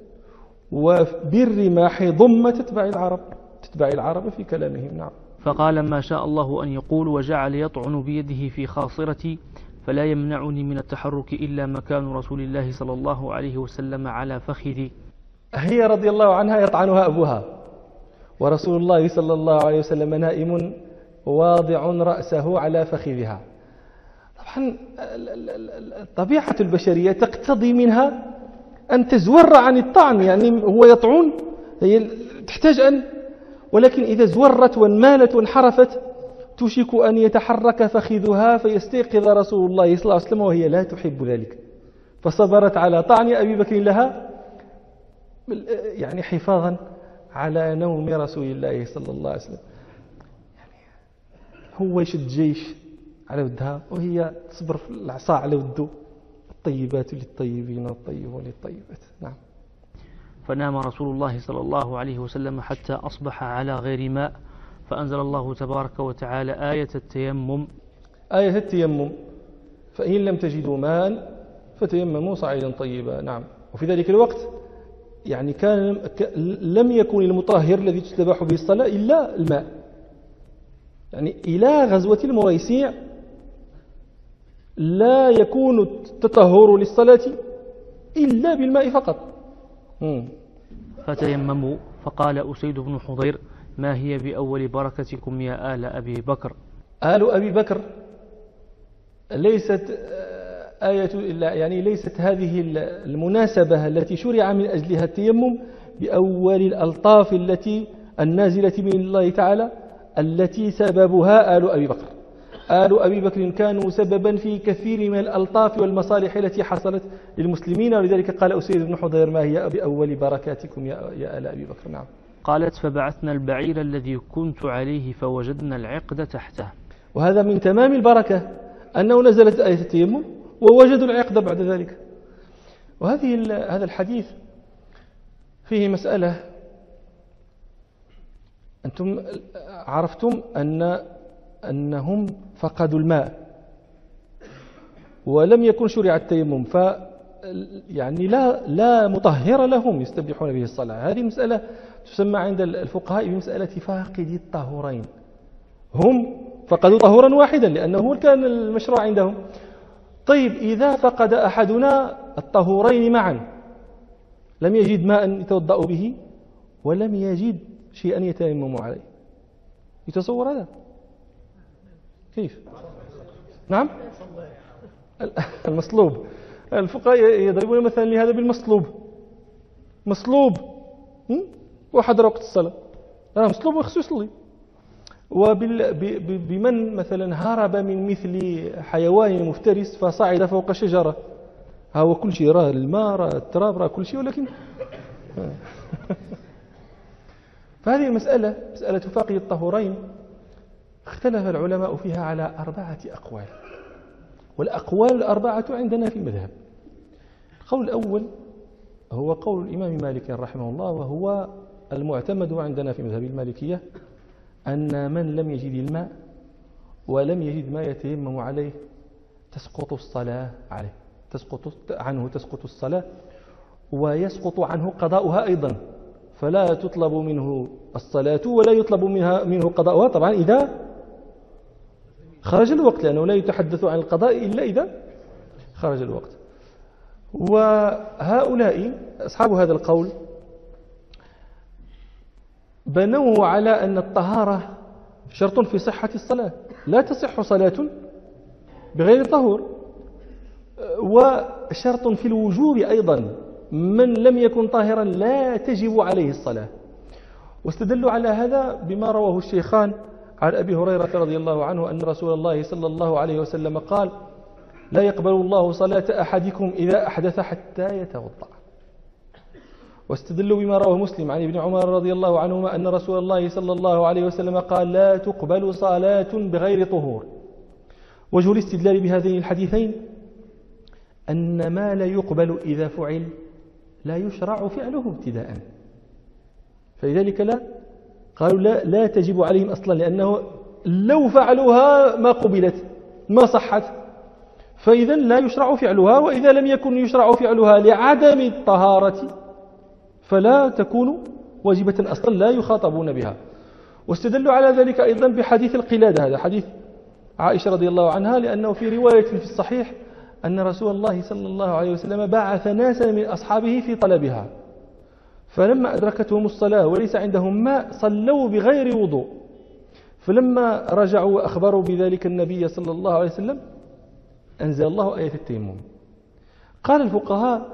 وبالرماح ضم تتبع العرب في كلامهم. نعم. فقال: ما شاء الله أن يقول، وجعل يطعن بيده في خاصرتي، فلا يمنعني من التحرك إلا مكان رسول الله صلى الله عليه وسلم على فخذي. هي رضي الله عنها يطعنها أبوها، ورسول الله صلى الله عليه وسلم نائم واضع رأسه على فخذها. طبعا طبيعة البشرية تقتضي منها أن تزور عن الطعن، يعني هو يطعن، هي تحتاج ولكن إذا زورت وانمالت وانحرفت توشك أن يتحرك فخذها فيستيقظ رسول الله صلى الله عليه وسلم وهي لا تحب ذلك، فصبرت على طعن أبي بكر لها، يعني حفاظا على نوم رسول الله صلى الله عليه وسلم. يعني هو يشد جيش على ودها وهي تصبر في العصا على وده. الطيبات للطيبين والطيبون للطيبات. نعم. فنام رسول الله صلى الله عليه وسلم حتى أصبح على غير ماء، فأنزل الله تبارك وتعالى آية التيمم. آية التيمم: فإن لم تجدوا ماء فتيمموا صعيدا طيبا. نعم. وفي ذلك الوقت يعني لم يكن المطهر الذي تستباح به الصلاة إلا الماء. يعني إلى غزوة المريسيع لا يكون التطهر للصلاة إلا بالماء فقط. فتيمموا. فقال أسيد بن حضير: ما هي بأول بركتكم يا آل أبي بكر؟ آل أبي بكر ليست يعني ليست هذه المناسبة التي شرع من أجلها التيمم بأول الألطاف التي النازلة من الله تعالى التي سببها آل أبي بكر. آل أبي بكر كانوا سببا في كثير من الألطاف والمصالح التي حصلت للمسلمين، ولذلك قال أسيد بن حضير: ما هي بأول بركاتكم يا آل أبي بكر؟ نعم. قالت: فبعثنا البعير الذي كنت عليه فوجدنا العقد تحته. وهذا من تمام البركة أنه نزلت آية التيمم ووجدوا العقد بعد ذلك. هذا الحديث فيه مسألة. أنتم عرفتم أنهم فقدوا الماء ولم يكن شرع التيمم، يعني لا مطهر لهم يستبيحون به الصلاة. هذه المسألة تسمى عند الفقهاء بمسألة فاقد الطهورين. هم فقدوا طهورا واحدا لأنه كان المشروع عندهم. طيب إذا فقد أحدنا الطهورين معا لم يجد ماء يتوضأ به ولم يجد شيئا يتيمم عليه، يتصور هذا كيف؟ نعم، المصلوب. الفقهاء يضربون مثلا لهذا بالمصلوب. مصلوب وحضر وقت الصلاة، مصلوب وخصو يصلي. وبمن مثلا هرب من مثل حيوان مفترس فصعد فوق شجرة، هو كل شيء، راه الماء، راه التراب، راه كل شيء، ولكن فهذه المسألة، مسألة فقه الطهورين، اختلف العلماء فيها على 4 أقوال، والأقوال الأربعة عندنا في المذهب. القول الأول هو قول الإمام مالك رحمه الله، وهو المعتمد عندنا في مذهب المالكية، أن من لم يجد الماء ولم يجد ما يتيمم عليه تسقط الصلاة عليه، تسقط الصلاة، ويسقط عنه قضاؤها أيضا، فلا تطلب منه الصلاة ولا يطلب منه قضاؤها، طبعا إذا خرج الوقت، لأنه لا يتحدث عن القضاء إلا إذا خرج الوقت. وهؤلاء أصحاب هذا القول بنوا على أن الطهارة شرط في صحة الصلاة، لا تصح صلاة بغير طهور، وشرط في الوجوب أيضا، من لم يكن طاهرا لا تجب عليه الصلاة. واستدلوا على هذا بما رواه الشيخان عن أبي هريرة رضي الله عنه أن رسول الله صلى الله عليه وسلم قال: لا يقبل الله صلاة أحدكم إذا أحدث حتى يتوضأ. واستدلوا بما رواه مسلم عن ابن عمر رضي الله عنهما أن رسول الله صلى الله عليه وسلم قال: لا تقبل صلاة بغير طهور. وجه الاستدلال بهذين الحديثين أن ما لا يقبل إذا فعل لا يشرع فعله ابتداء، فلذلك قالوا لا تجب عليهم أصلا، لأنه لو فعلوها ما قبلت ما صحت، فإذا لا يشرع فعلها، وإذا لم يكن يشرع فعلها لعدم الطهارة فلا تكون واجبة أصلا، لا يخاطبون بها. واستدلوا على ذلك أيضا بحديث القلادة، هذا حديث عائشة رضي الله عنها، لأنه في رواية في الصحيح أن رسول الله صلى الله عليه وسلم بعث ناسا من أصحابه في طلبها، فلما أدركتهم الصلاة وليس عندهم ماء صلوا بغير وضوء، فلما رجعوا وأخبروا بذلك النبي صلى الله عليه وسلم أنزل الله آية التيمم. قال الفقهاء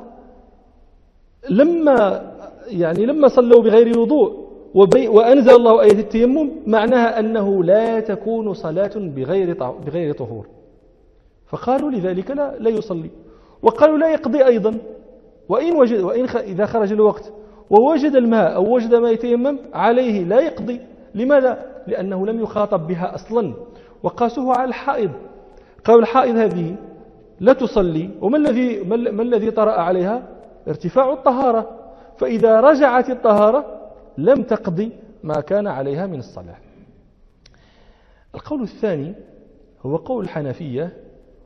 لما صلوا بغير وضوء وأنزل الله آية التيمم معناها أنه لا تكون صلاة بغير طهور، فقالوا لذلك لا يصلي. وقالوا لا يقضي أيضا، إذا خرج الوقت ووجد الماء أو وجد ما يتيمم عليه لا يقضي. لماذا؟ لأنه لم يخاطب بها أصلا، وقاسوه على الحائض، قالوا الحائض هذه لا تصلي، وما الذي طرأ عليها؟ ارتفاع الطهارة، فإذا رجعت الطهارة لم تقضي ما كان عليها من الصلاة. القول الثاني هو قول الحنفية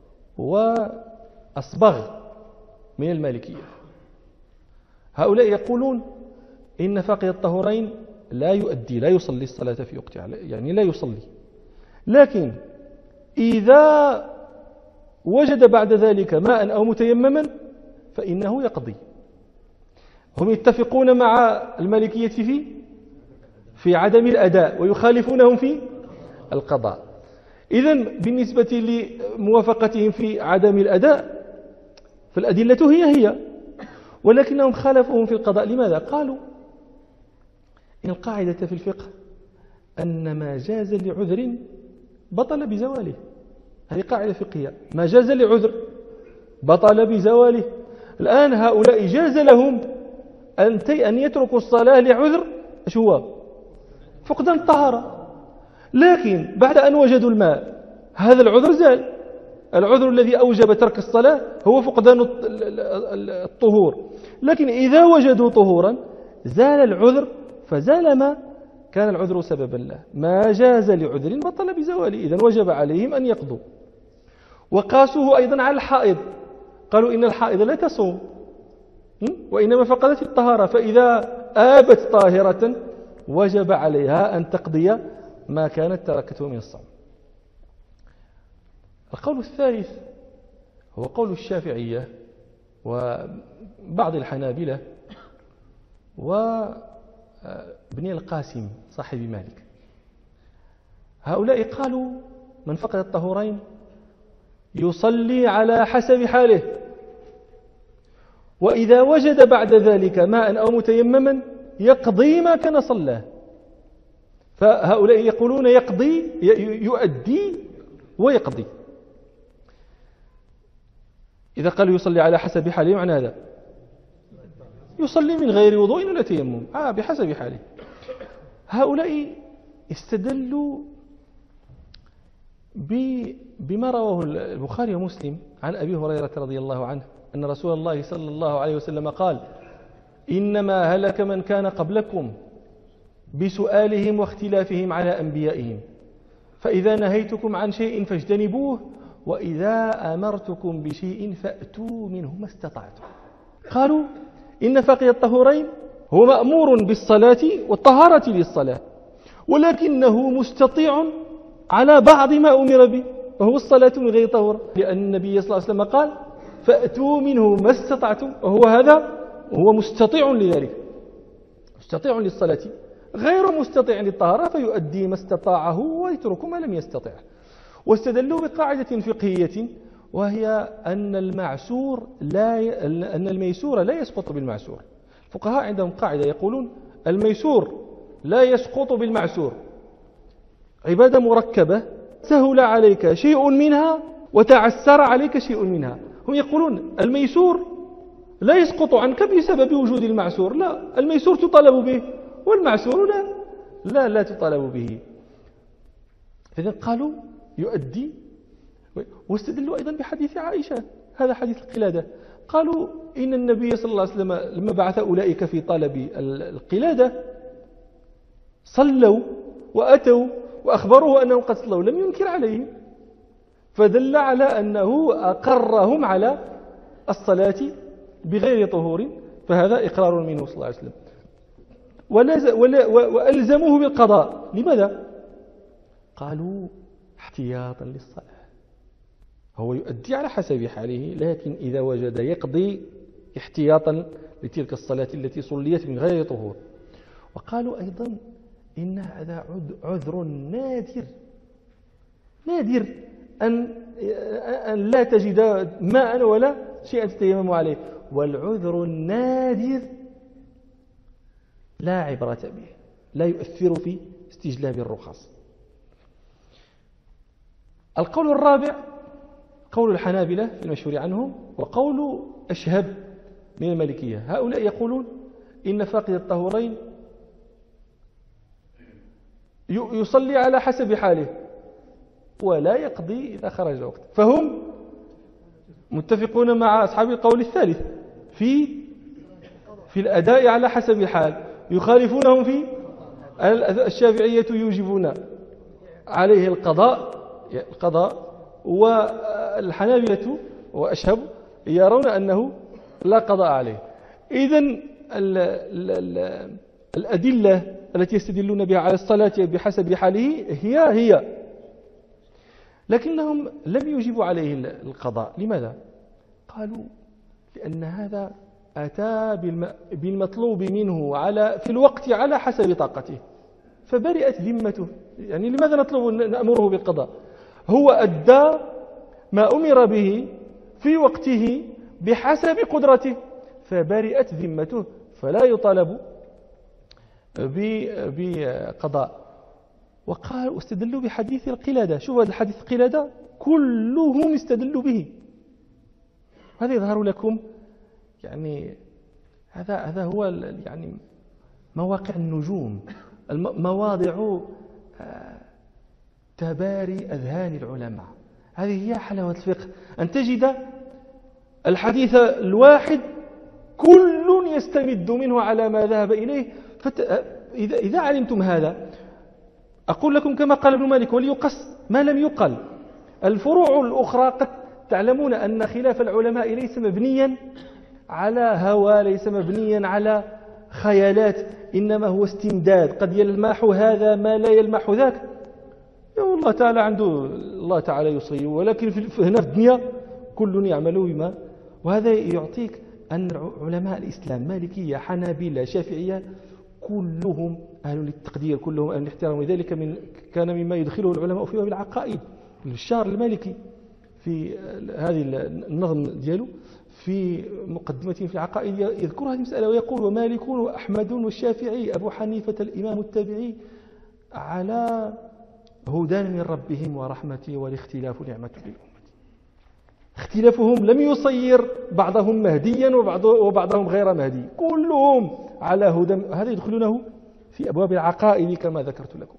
وأصبغ من المالكية. هؤلاء يقولون إن فاقد الطهورين لا يصلي الصلاة في وقتها، يعني لا يصلي، لكن إذا وجد بعد ذلك ماء أو متيمما فإنه يقضي. هم يتفقون مع المالكية في عدم الأداء، ويخالفونهم في القضاء. إذن بالنسبة لموافقتهم في عدم الأداء فالأدلة هي، ولكنهم خالفوهم في القضاء. لماذا؟ قالوا إن القاعدة في الفقه أن ما جاز لعذر بطل بزواله، هذه قاعدة فقهية، ما جاز لعذر بطل بزواله. الآن هؤلاء جاز لهم أن يتركوا الصلاة لعذر هو فقدان الطهارة، لكن بعد أن وجدوا الماء هذا العذر زال. العذر الذي أوجب ترك الصلاة هو فقدان الطهور، لكن إذا وجدوا طهورا زال العذر، فزال ما كان العذر سببا له. ما جاز لعذر بطل بزواله، إذن وجب عليهم أن يقضوا. وقاسوه أيضا على الحائض، قالوا إن الحائض لا تصوم وإنما فقدت الطهارة، فإذا آبت طاهرة وجب عليها أن تقضي ما كانت تركته من الصوم. القول الثالث هو قول الشافعية وبعض الحنابلة، وابن القاسم صاحب مالك. هؤلاء قالوا من فقد الطهورين يصلي على حسب حاله، وإذا وجد بعد ذلك ماء أو متيمما يقضي ما كان صلاه. فهؤلاء يقولون يقضي، يؤدي ويقضي. إذا قالوا يصلي على حسب حاله معنى هذا يصلي من غير وضوء ولا تيمم بحسب حاله. هؤلاء استدلوا بما رواه البخاري ومسلم عن أبي هريرة رضي الله عنه أن رسول الله صلى الله عليه وسلم قال: إنما هلك من كان قبلكم بسؤالهم واختلافهم على أنبيائهم، فإذا نهيتكم عن شيء فاجتنبوه، وإذا أمرتكم بشيء فأتوا منه ما استطعتم. قالوا إن فاقد الطهورين هو مأمور بالصلاة والطهارة للصلاة، ولكنه مستطيع على بعض ما أمر به، وهو الصلاة من غير طهور، لأن النبي صلى الله عليه وسلم قال: فأتوا منه ما استطعتم، وهو هذا هو مستطيع لذلك، مستطيع للصلاة غير مستطيع للطهارة، فيؤدي ما استطاعه ويترك ما لم يستطع. واستدلوا بقاعدة فقهية، وهي أن الميسور لا يسقط بالمعسور. الفقهاء عندهم قاعدة يقولون: الميسور لا يسقط بالمعسور. عبادة مركبة سهل عليك شيء منها وتعسر عليك شيء منها. هم يقولون الميسور لا يسقط عنك بسبب وجود المعسور، لا، الميسور تطالب به والمعسور لا تطالب به. إذن قالوا يؤدي. واستدلوا أيضا بحديث عائشة، هذا حديث القلادة. قالوا إن النبي صلى الله عليه وسلم لما بعث أولئك في طلب القلادة صلوا وأتوا وأخبروه أنهم قد صلوا، لم ينكر عليهم، فدل على أنه أقرهم على الصلاة بغير طهور، فهذا إقرار منه صلى الله عليه وسلم. وألزموه بالقضاء. لماذا؟ قالوا احتياطا للصلاة. هو يؤدي على حسب حاله، لكن إذا وجد يقضي احتياطا لتلك الصلاة التي صليت من غير طهور. وقالوا أيضا إن هذا عذر نادر أن لا تجد ماء ولا شيئا تتيمم عليه، والعذر النادر لا عبرة به، لا يؤثر في استجلاب الرخص. القول الرابع قول الحنابلة في المشهور عنهم، وقول أشهب من المالكية. هؤلاء يقولون إن فاقد الطهورين يصلي على حسب حاله ولا يقضي إذا خرج وقت. فهم متفقون مع أصحاب القول الثالث في الأداء على حسب الحال، يخالفونهم في الشافعية يوجبون عليه القضاء، والحنابلة وأشهب يرون أنه لا قضاء عليه. إذن الأدلة التي يستدلون بها على الصلاة بحسب حاله هي، لكنهم لم يجيبوا عليه القضاء. لماذا؟ قالوا لأن هذا أتى بالمطلوب منه في الوقت على حسب طاقته، فبرئت ذمته. يعني لماذا نأمره بالقضاء؟ هو أدى ما أمر به في وقته بحسب قدرته، فبرئت ذمته، فلا يطالب بقضاء. وقالوا استدلوا بحديث القلادة. شوفوا هذا الحديث القلادة كلهم استدلوا به. هذا يظهر لكم يعني هذا هو يعني مواقع النجوم، مواضع تباري أذهان العلماء. هذه هي حلاوة الفقه، أن تجد الحديث الواحد كل يستمد منه على ما ذهب إليه. إذا علمتم هذا، أقول لكم كما قال ابن مالك: وليقص ما لم يقل. الفروع الأخرى قد تعلمون أن خلاف العلماء ليس مبنيا على هوى، ليس مبنيا على خيالات، إنما هو استمداد. قد يلمح هذا ما لا يلمح ذاك، الله تعالى عنده، الله تعالى يصيب، ولكن هنا في الدنيا كل يعمل بما، وهذا يعطيك أن علماء الإسلام مالكية حنابلة شافعية كلهم أهل للتقدير، كلهم أهل الاحترام، ولذلك كان مما يدخله العلماء في باب العقائد. الشار المالكي في هذه النظم دياله في مقدمته في العقائد يذكر هذه المسألة ويقول: ومالك وأحمد والشافعي أبو حنيفة الإمام التابعي على هدى من ربهم ورحمته والاختلاف نعمة للأمة. اختلافهم لم يصير بعضهم مهديا وبعضهم غير مهدي، كلهم على هدى. هذا يدخلونه في أبواب العقائد كما ذكرت لكم.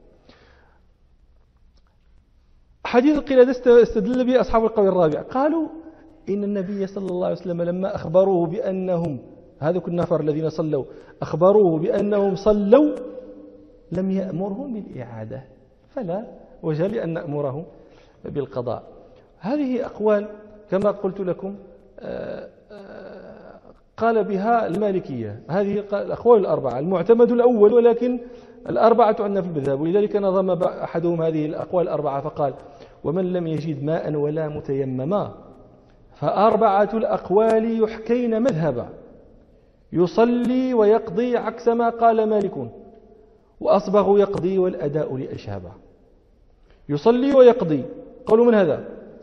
حديث القلادة استدل به أصحاب القول الرابع، قالوا إن النبي صلى الله عليه وسلم لما أخبروه بأنهم هذوك النفر الذين صلوا أخبروه بأنهم صلوا لم يأمرهم بالإعادة، فلا وجه لأن نأمرهم بالقضاء. هذه أقوال كما قلت لكم قال بها المالكية. هذه الأقوال الأربعة، المعتمد الأول، ولكن الأربعة عندنا في المذهب، ولذلك نظم أحدهم هذه الأقوال الأربعة فقال: ومن لم يجد ماء ولا متيمما فأربعة الأقوال يحكين مذهبا، يصلي ويقضي عكس ما قال مالك، وأصبغ يقضي والأداء لأشهبه. يصلي ويقضي قولوا من هذا؟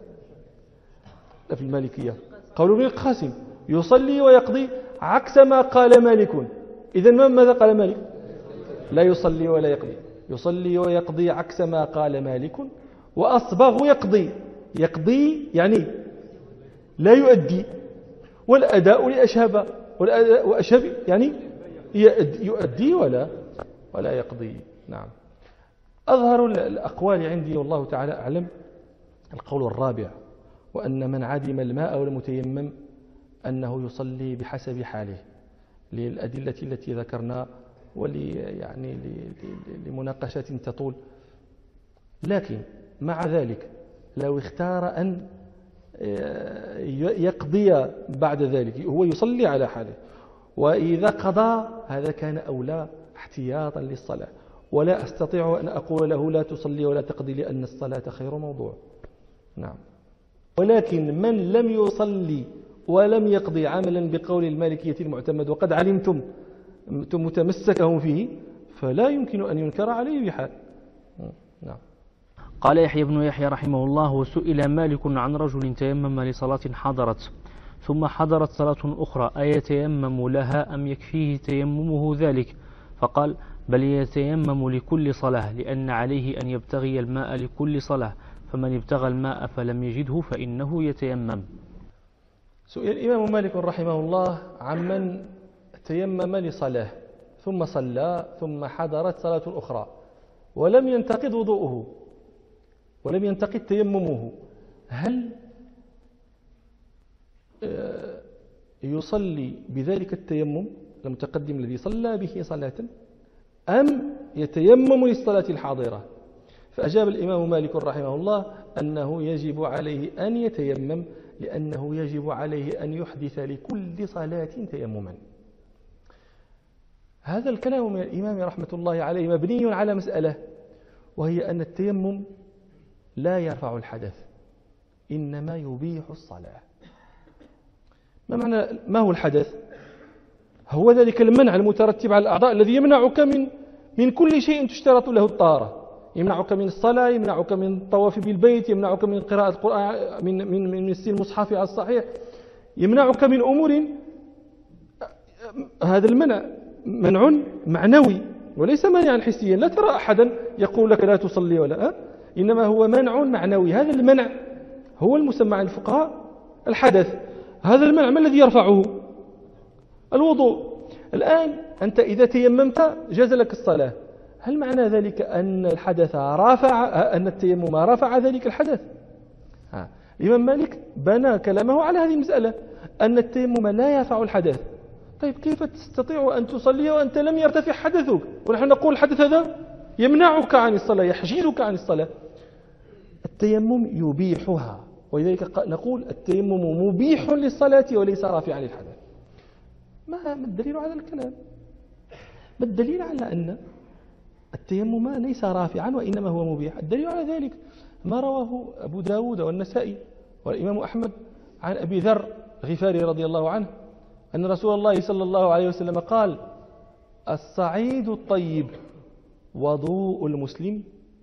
في المالكية قول ابن القاسم. يصلي ويقضي عكس ما قال مالك. إذن ماذا قال مالك؟ لا يصلي ولا يقضي. يصلي ويقضي عكس ما قال مالك، وأصبغ يقضي يعني لا يؤدي، والأداء لأشهب، وأشهب يعني يؤدي ولا يقضي. نعم. أظهر الأقوال عندي والله تعالى أعلم القول الرابع، وأن من عدم الماء والمتيمم أنه يصلي بحسب حاله، للأدلة التي ذكرنا يعني لمناقشة تطول. لكن مع ذلك لو اختار أن يقضي بعد ذلك، هو يصلي على حاله، وإذا قضى هذا كان أولى احتياطا للصلاة. ولا أستطيع أن أقول له لا تصلي ولا تقضي لأن الصلاة خير موضوع. نعم. ولكن من لم يصلي ولم يقضي عملا بقول المالكية المعتمد وقد علمتم متمسكهم فيه فلا يمكن أن ينكر عليه بحال. نعم. قال يحيى بن يحيى رحمه الله: وسئل مالك عن رجل تيمم لصلاة حضرت ثم حضرت صلاة أخرى أيتيمم لها أم يكفيه تيممه ذلك؟ فقال: بل يتيمم لكل صلاة، لأن عليه أن يبتغي الماء لكل صلاة، فمن ابتغى الماء فلم يجده فإنه يتيمم. سئل الإمام مالك رحمه الله عمن تيمم لصلاة ثم صلى ثم حضرت صلاة أخرى ولم ينتقد وضوءه ولم ينتقد تيممه، هل يصلي بذلك التيمم المتقدم الذي صلى به صلاة أم يتيمم للصلاة الحاضرة؟ فأجاب الإمام مالك رحمه الله أنه يجب عليه أن يتيمم، لأنه يجب عليه أن يحدث لكل صلاة تيمما. هذا الكلام من الإمام رحمة الله عليه مبني على مسألة، وهي أن التيمم لا يرفع الحدث، إنما يبيح الصلاة. ما هو الحدث؟ هو ذلك المنع المترتب على الأعضاء الذي يمنعك من كل شيء تشترط له الطهارة، يمنعك من الصلاة، يمنعك من الطواف بالبيت، يمنعك من قراءة القرآن، من مس المصحف على الصحيح، يمنعك من أمور. هذا المنع منع معنوي وليس منعا حسيا. لا ترى أحدا يقول لك لا تصلي ولا إنما هو منع معنوي. هذا المنع هو المسمى عند الفقهاء الحدث. هذا المنع ما الذي يرفعه؟ الوضوء. الآن أنت إذا تيممت جاز لك الصلاة، هل معنى ذلك أن الحدث أن التيمم رفع ذلك الحدث؟ الإمام مالك بنى كلامه على هذه المسألة، أن التيمم لا يرفع الحدث. طيب كيف تستطيع أن تصلي وأنت لم يرتفع حدثك؟ ونحن نقول الحدث هذا يمنعك عن الصلاة، يحجزك عن الصلاة. التيمم يبيحها، ولذلك نقول التيمم مبيح للصلاة وليس رافعا للحدث. ما الدليل على الكلام؟ ما الدليل على أن التيمم ليس رافعا وإنما هو مبيح؟ الدليل على ذلك ما رواه أبو داود والنسائي والإمام أحمد عن أبي ذر الغفاري رضي الله عنه أن رسول الله صلى الله عليه وسلم قال: الصعيد الطيب وضوء المسلم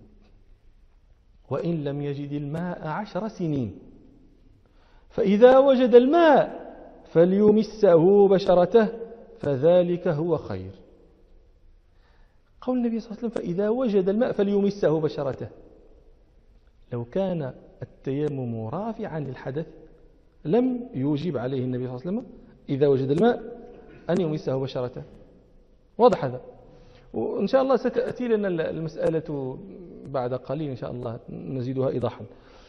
وإن لم يجد الماء 10 سنين، فإذا وجد الماء فليمسه بشرته فذلك هو خير. قول النبي صلى الله عليه وسلم: فإذا وجد الماء فليمسه بشرته. لو كان التيمم رافعا للحدث لم يوجب عليه النبي صلى الله عليه وسلم إذا وجد الماء أن يمسه بشرته. واضح هذا؟ وإن شاء الله ستأتي لنا المسألة بعد قليل إن شاء الله نزيدها إيضاحا.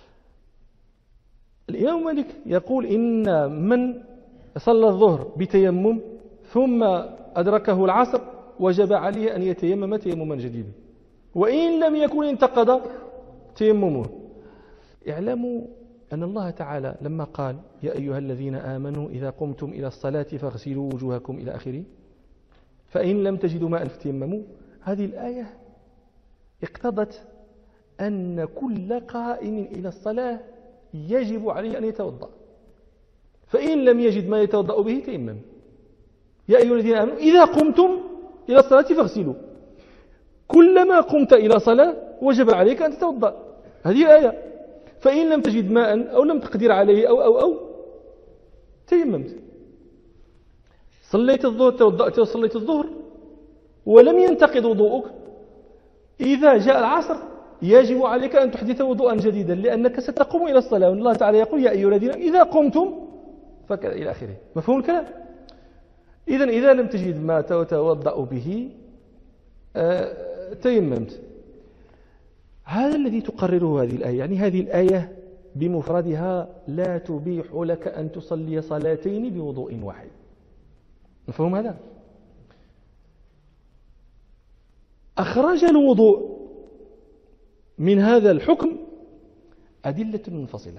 الإمام مالك يقول: إن من صلى الظهر بتيمم ثم أدركه العصر وجب عليه أن يتيمم تيمما جديدا، وإن لم يكن انتقض تيممه. اعلموا أن الله تعالى لما قال: يا أيها الذين آمنوا إذا قمتم إلى الصلاة فاغسلوا وجوهكم إلى آخره، فإن لم تجدوا ماء فتيمموا، هذه الآية اقتضت أن كل قائم إلى الصلاة يجب عليه أن يتوضأ، فإن لم يجد ما يتوضأ به تيمم. يا أيها الذين آمنوا إذا قمتم إلى الصلاة فاغسلوا، كلما قمت إلى صلاة وجب عليك أن تتوضأ. هذه الآية. فإن لم تجد ماء أو لم تقدر عليه أو تيممت. صليت الظهر، توضأت وصليت الظهر ولم ينتقض وضوءك، إذا جاء العصر يجب عليك أن تحدث وضوءا جديدا، لأنك ستقوم إلى الصلاة، والله تعالى يقول: يا أيها الذين إذا قمتم فكذا إلى آخره. مفهوم الكلام؟ إذا لم تجد ما تتوضأ به تيممت. هذا الذي تقرره هذه الآية. يعني هذه الآية بمفردها لا تبيح لك أن تصلي صلاتين بوضوء واحد. مفهوم هذا؟ أخرج الوضوء من هذا الحكم أدلة منفصلة.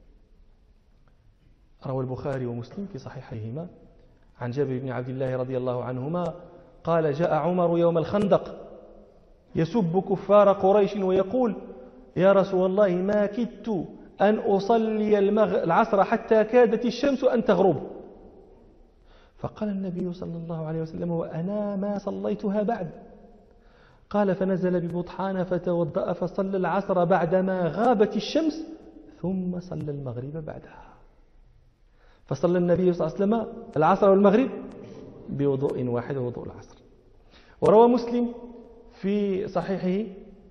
روى البخاري ومسلم في صحيحيهما عن جابر بن عبد الله رضي الله عنهما قال: جاء عمر يوم الخندق يسب كفار قريش ويقول: يا رسول الله ما كدت أن أصلي العصر حتى كادت الشمس أن تغرب. فقال النبي صلى الله عليه وسلم: وأنا ما صليتها بعد. قال: فنزل ببطحان فتوضأ فصلى العصر بعدما غابت الشمس ثم صلى المغرب بعدها. فصلى النبي صلى الله عليه وسلم العصر والمغرب بوضوء واحد ووضوء العصر. وروى مسلم في صحيحه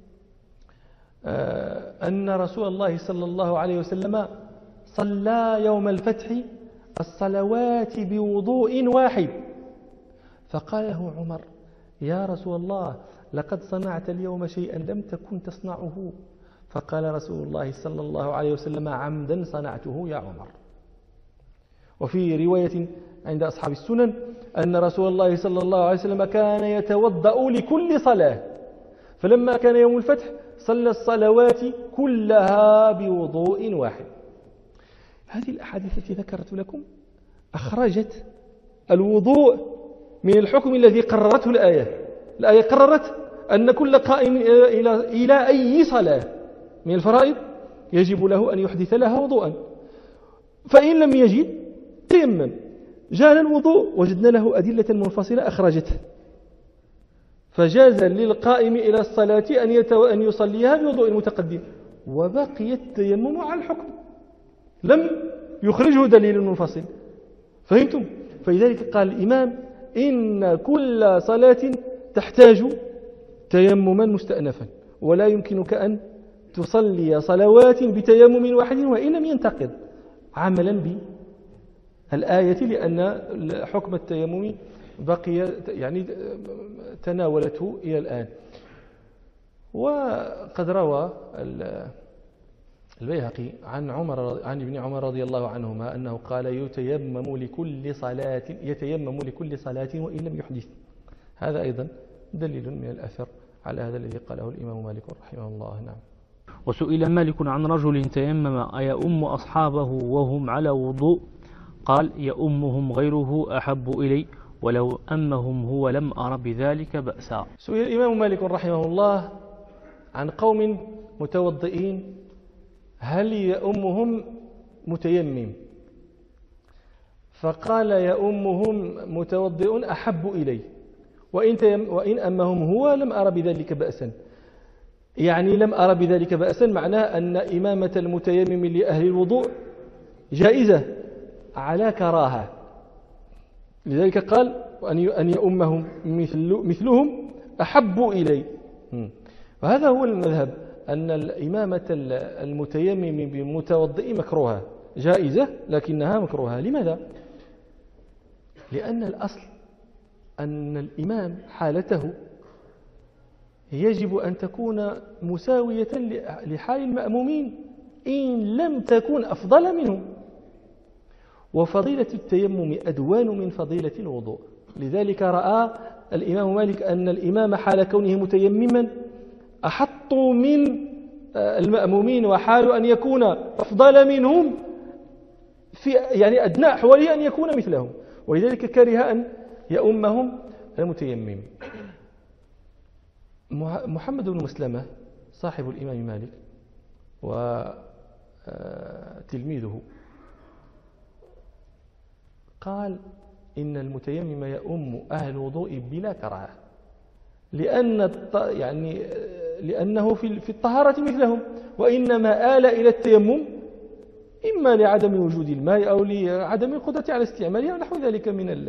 أن رسول الله صلى الله عليه وسلم صلى يوم الفتح الصلوات بوضوء واحد، فقال له عمر: يا رسول الله لقد صنعت اليوم شيئا لم تكن تصنعه. فقال رسول الله صلى الله عليه وسلم: عمدا صنعته يا عمر. وفي رواية عند أصحاب السنن أن رسول الله صلى الله عليه وسلم كان يتوضأ لكل صلاة، فلما كان يوم الفتح صلى الصلوات كلها بوضوء واحد. هذه الأحاديث التي ذكرت لكم أخرجت الوضوء من الحكم الذي قررته الآية. الآية قررت أن كل قائم إلى أي صلاة من الفرائض يجب له أن يحدث لها وضوءا، فإن لم يجد تيمم. جاء الوضوء وجدنا له أدلة منفصلة أخرجته، فجاز للقائم إلى الصلاة أن يصليها بوضوء متقدم، وبقي التيمم على الحكم، لم يخرجه دليل منفصل. فهمتم؟ فلذلك قال الإمام: إن كل صلاة تحتاج تيمما مستأنفا، ولا يمكنك أن تصلي صلوات بتيمم واحد وإن لم ينتقض، عملا بالآية، لأن حكم التيمم بقي يعني تناولته إلى الآن. وقد روى البيهقي عن ابن عمر رضي الله عنهما أنه قال: يتيمم لكل صلاة وإن لم يحدث. هذا أيضا دليل من الأثر على هذا الذي قاله الإمام مالك رحمه الله. نعم. وسئل مالك عن رجل تيمم أيؤم أصحابه وهم على وضوء؟ قال: يؤمهم غيره أحب إلي، ولو أمهم هو لم أر بذلك بأسا. سئل الإمام مالك رحمه الله عن قوم متوضئين هل يؤمهم متيمم؟ فقال يؤمهم متوضئ أحب إلي، وإن أمهم هو لم أرى بذلك بأسا. يعني لم أرى بذلك بأسا معناه أن إمامة المتيمم لأهل الوضوء جائزة على كراهة. لذلك قال أن يؤمهم مثلهم أحب إلي. وهذا هو المذهب، أن الإمامة المتيمم بمتوضئ مكروهة، جائزة لكنها مكروهة. لماذا؟ لأن الأصل أن الإمام حالته يجب أن تكون مساوية لحال المأمومين إن لم تكن أفضل منهم، وفضيلة التيمم أدوان من فضيلة الوضوء. لذلك رأى الإمام مالك أن الإمام حال كونه متيمما أحط من المأمومين، وحال أن يكون أفضل منهم في يعني أدنى أحواله أن يكون مثلهم، ولذلك كره أن يؤمهم المتيمم. محمد بن مسلمة صاحب الإمام مالك وتلميذه قال إن المتيمم يؤم أهل الوضوء بلا كراهة، لأنه في الطهارة مثلهم، وإنما آل إلى التيمم إما لعدم وجود الماء أو لعدم القدرة على استعمالها ونحو ذلك من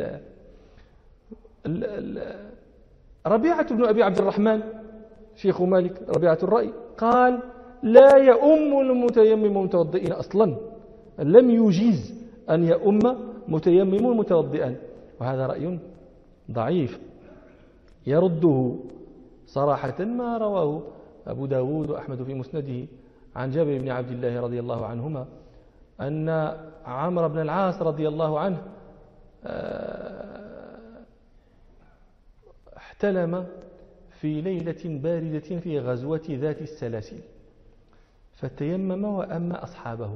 ربيعة بن أبي عبد الرحمن شيخ مالك ربيعة الرأي قال لا يؤم المتيمم متوضئين أصلا، لم يجيز أن يؤم متيمم متوضئا، وهذا رأي ضعيف يرده صراحة ما رواه أبو داود وأحمد في مسنده عن جابر بن عبد الله رضي الله عنهما أن عمرو بن العاص رضي الله عنه احتلم في ليلة باردة في غزوة ذات السلاسل، فتيمم وأما أصحابه،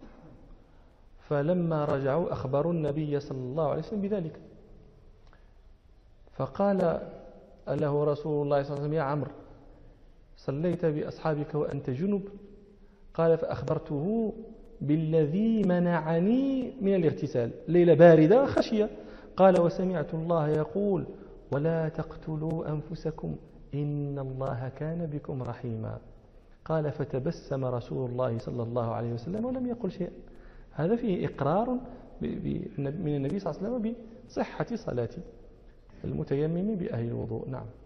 فلما رجعوا أخبروا النبي صلى الله عليه وسلم بذلك، فقال له رسول الله صلى الله عليه وسلم يا عمرو صليت بأصحابك وأنت جنب؟ قال فأخبرته بالذي منعني من الاغتسال، ليلة باردة خشية. قال وسمعت الله يقول ولا تقتلوا أنفسكم إن الله كان بكم رحيما. قال فتبسم رسول الله صلى الله عليه وسلم ولم يقل شيئا. هذا فيه إقرار من النبي صلى الله عليه وسلم بصحة صلاة المتيمم بأهل الوضوء. نعم.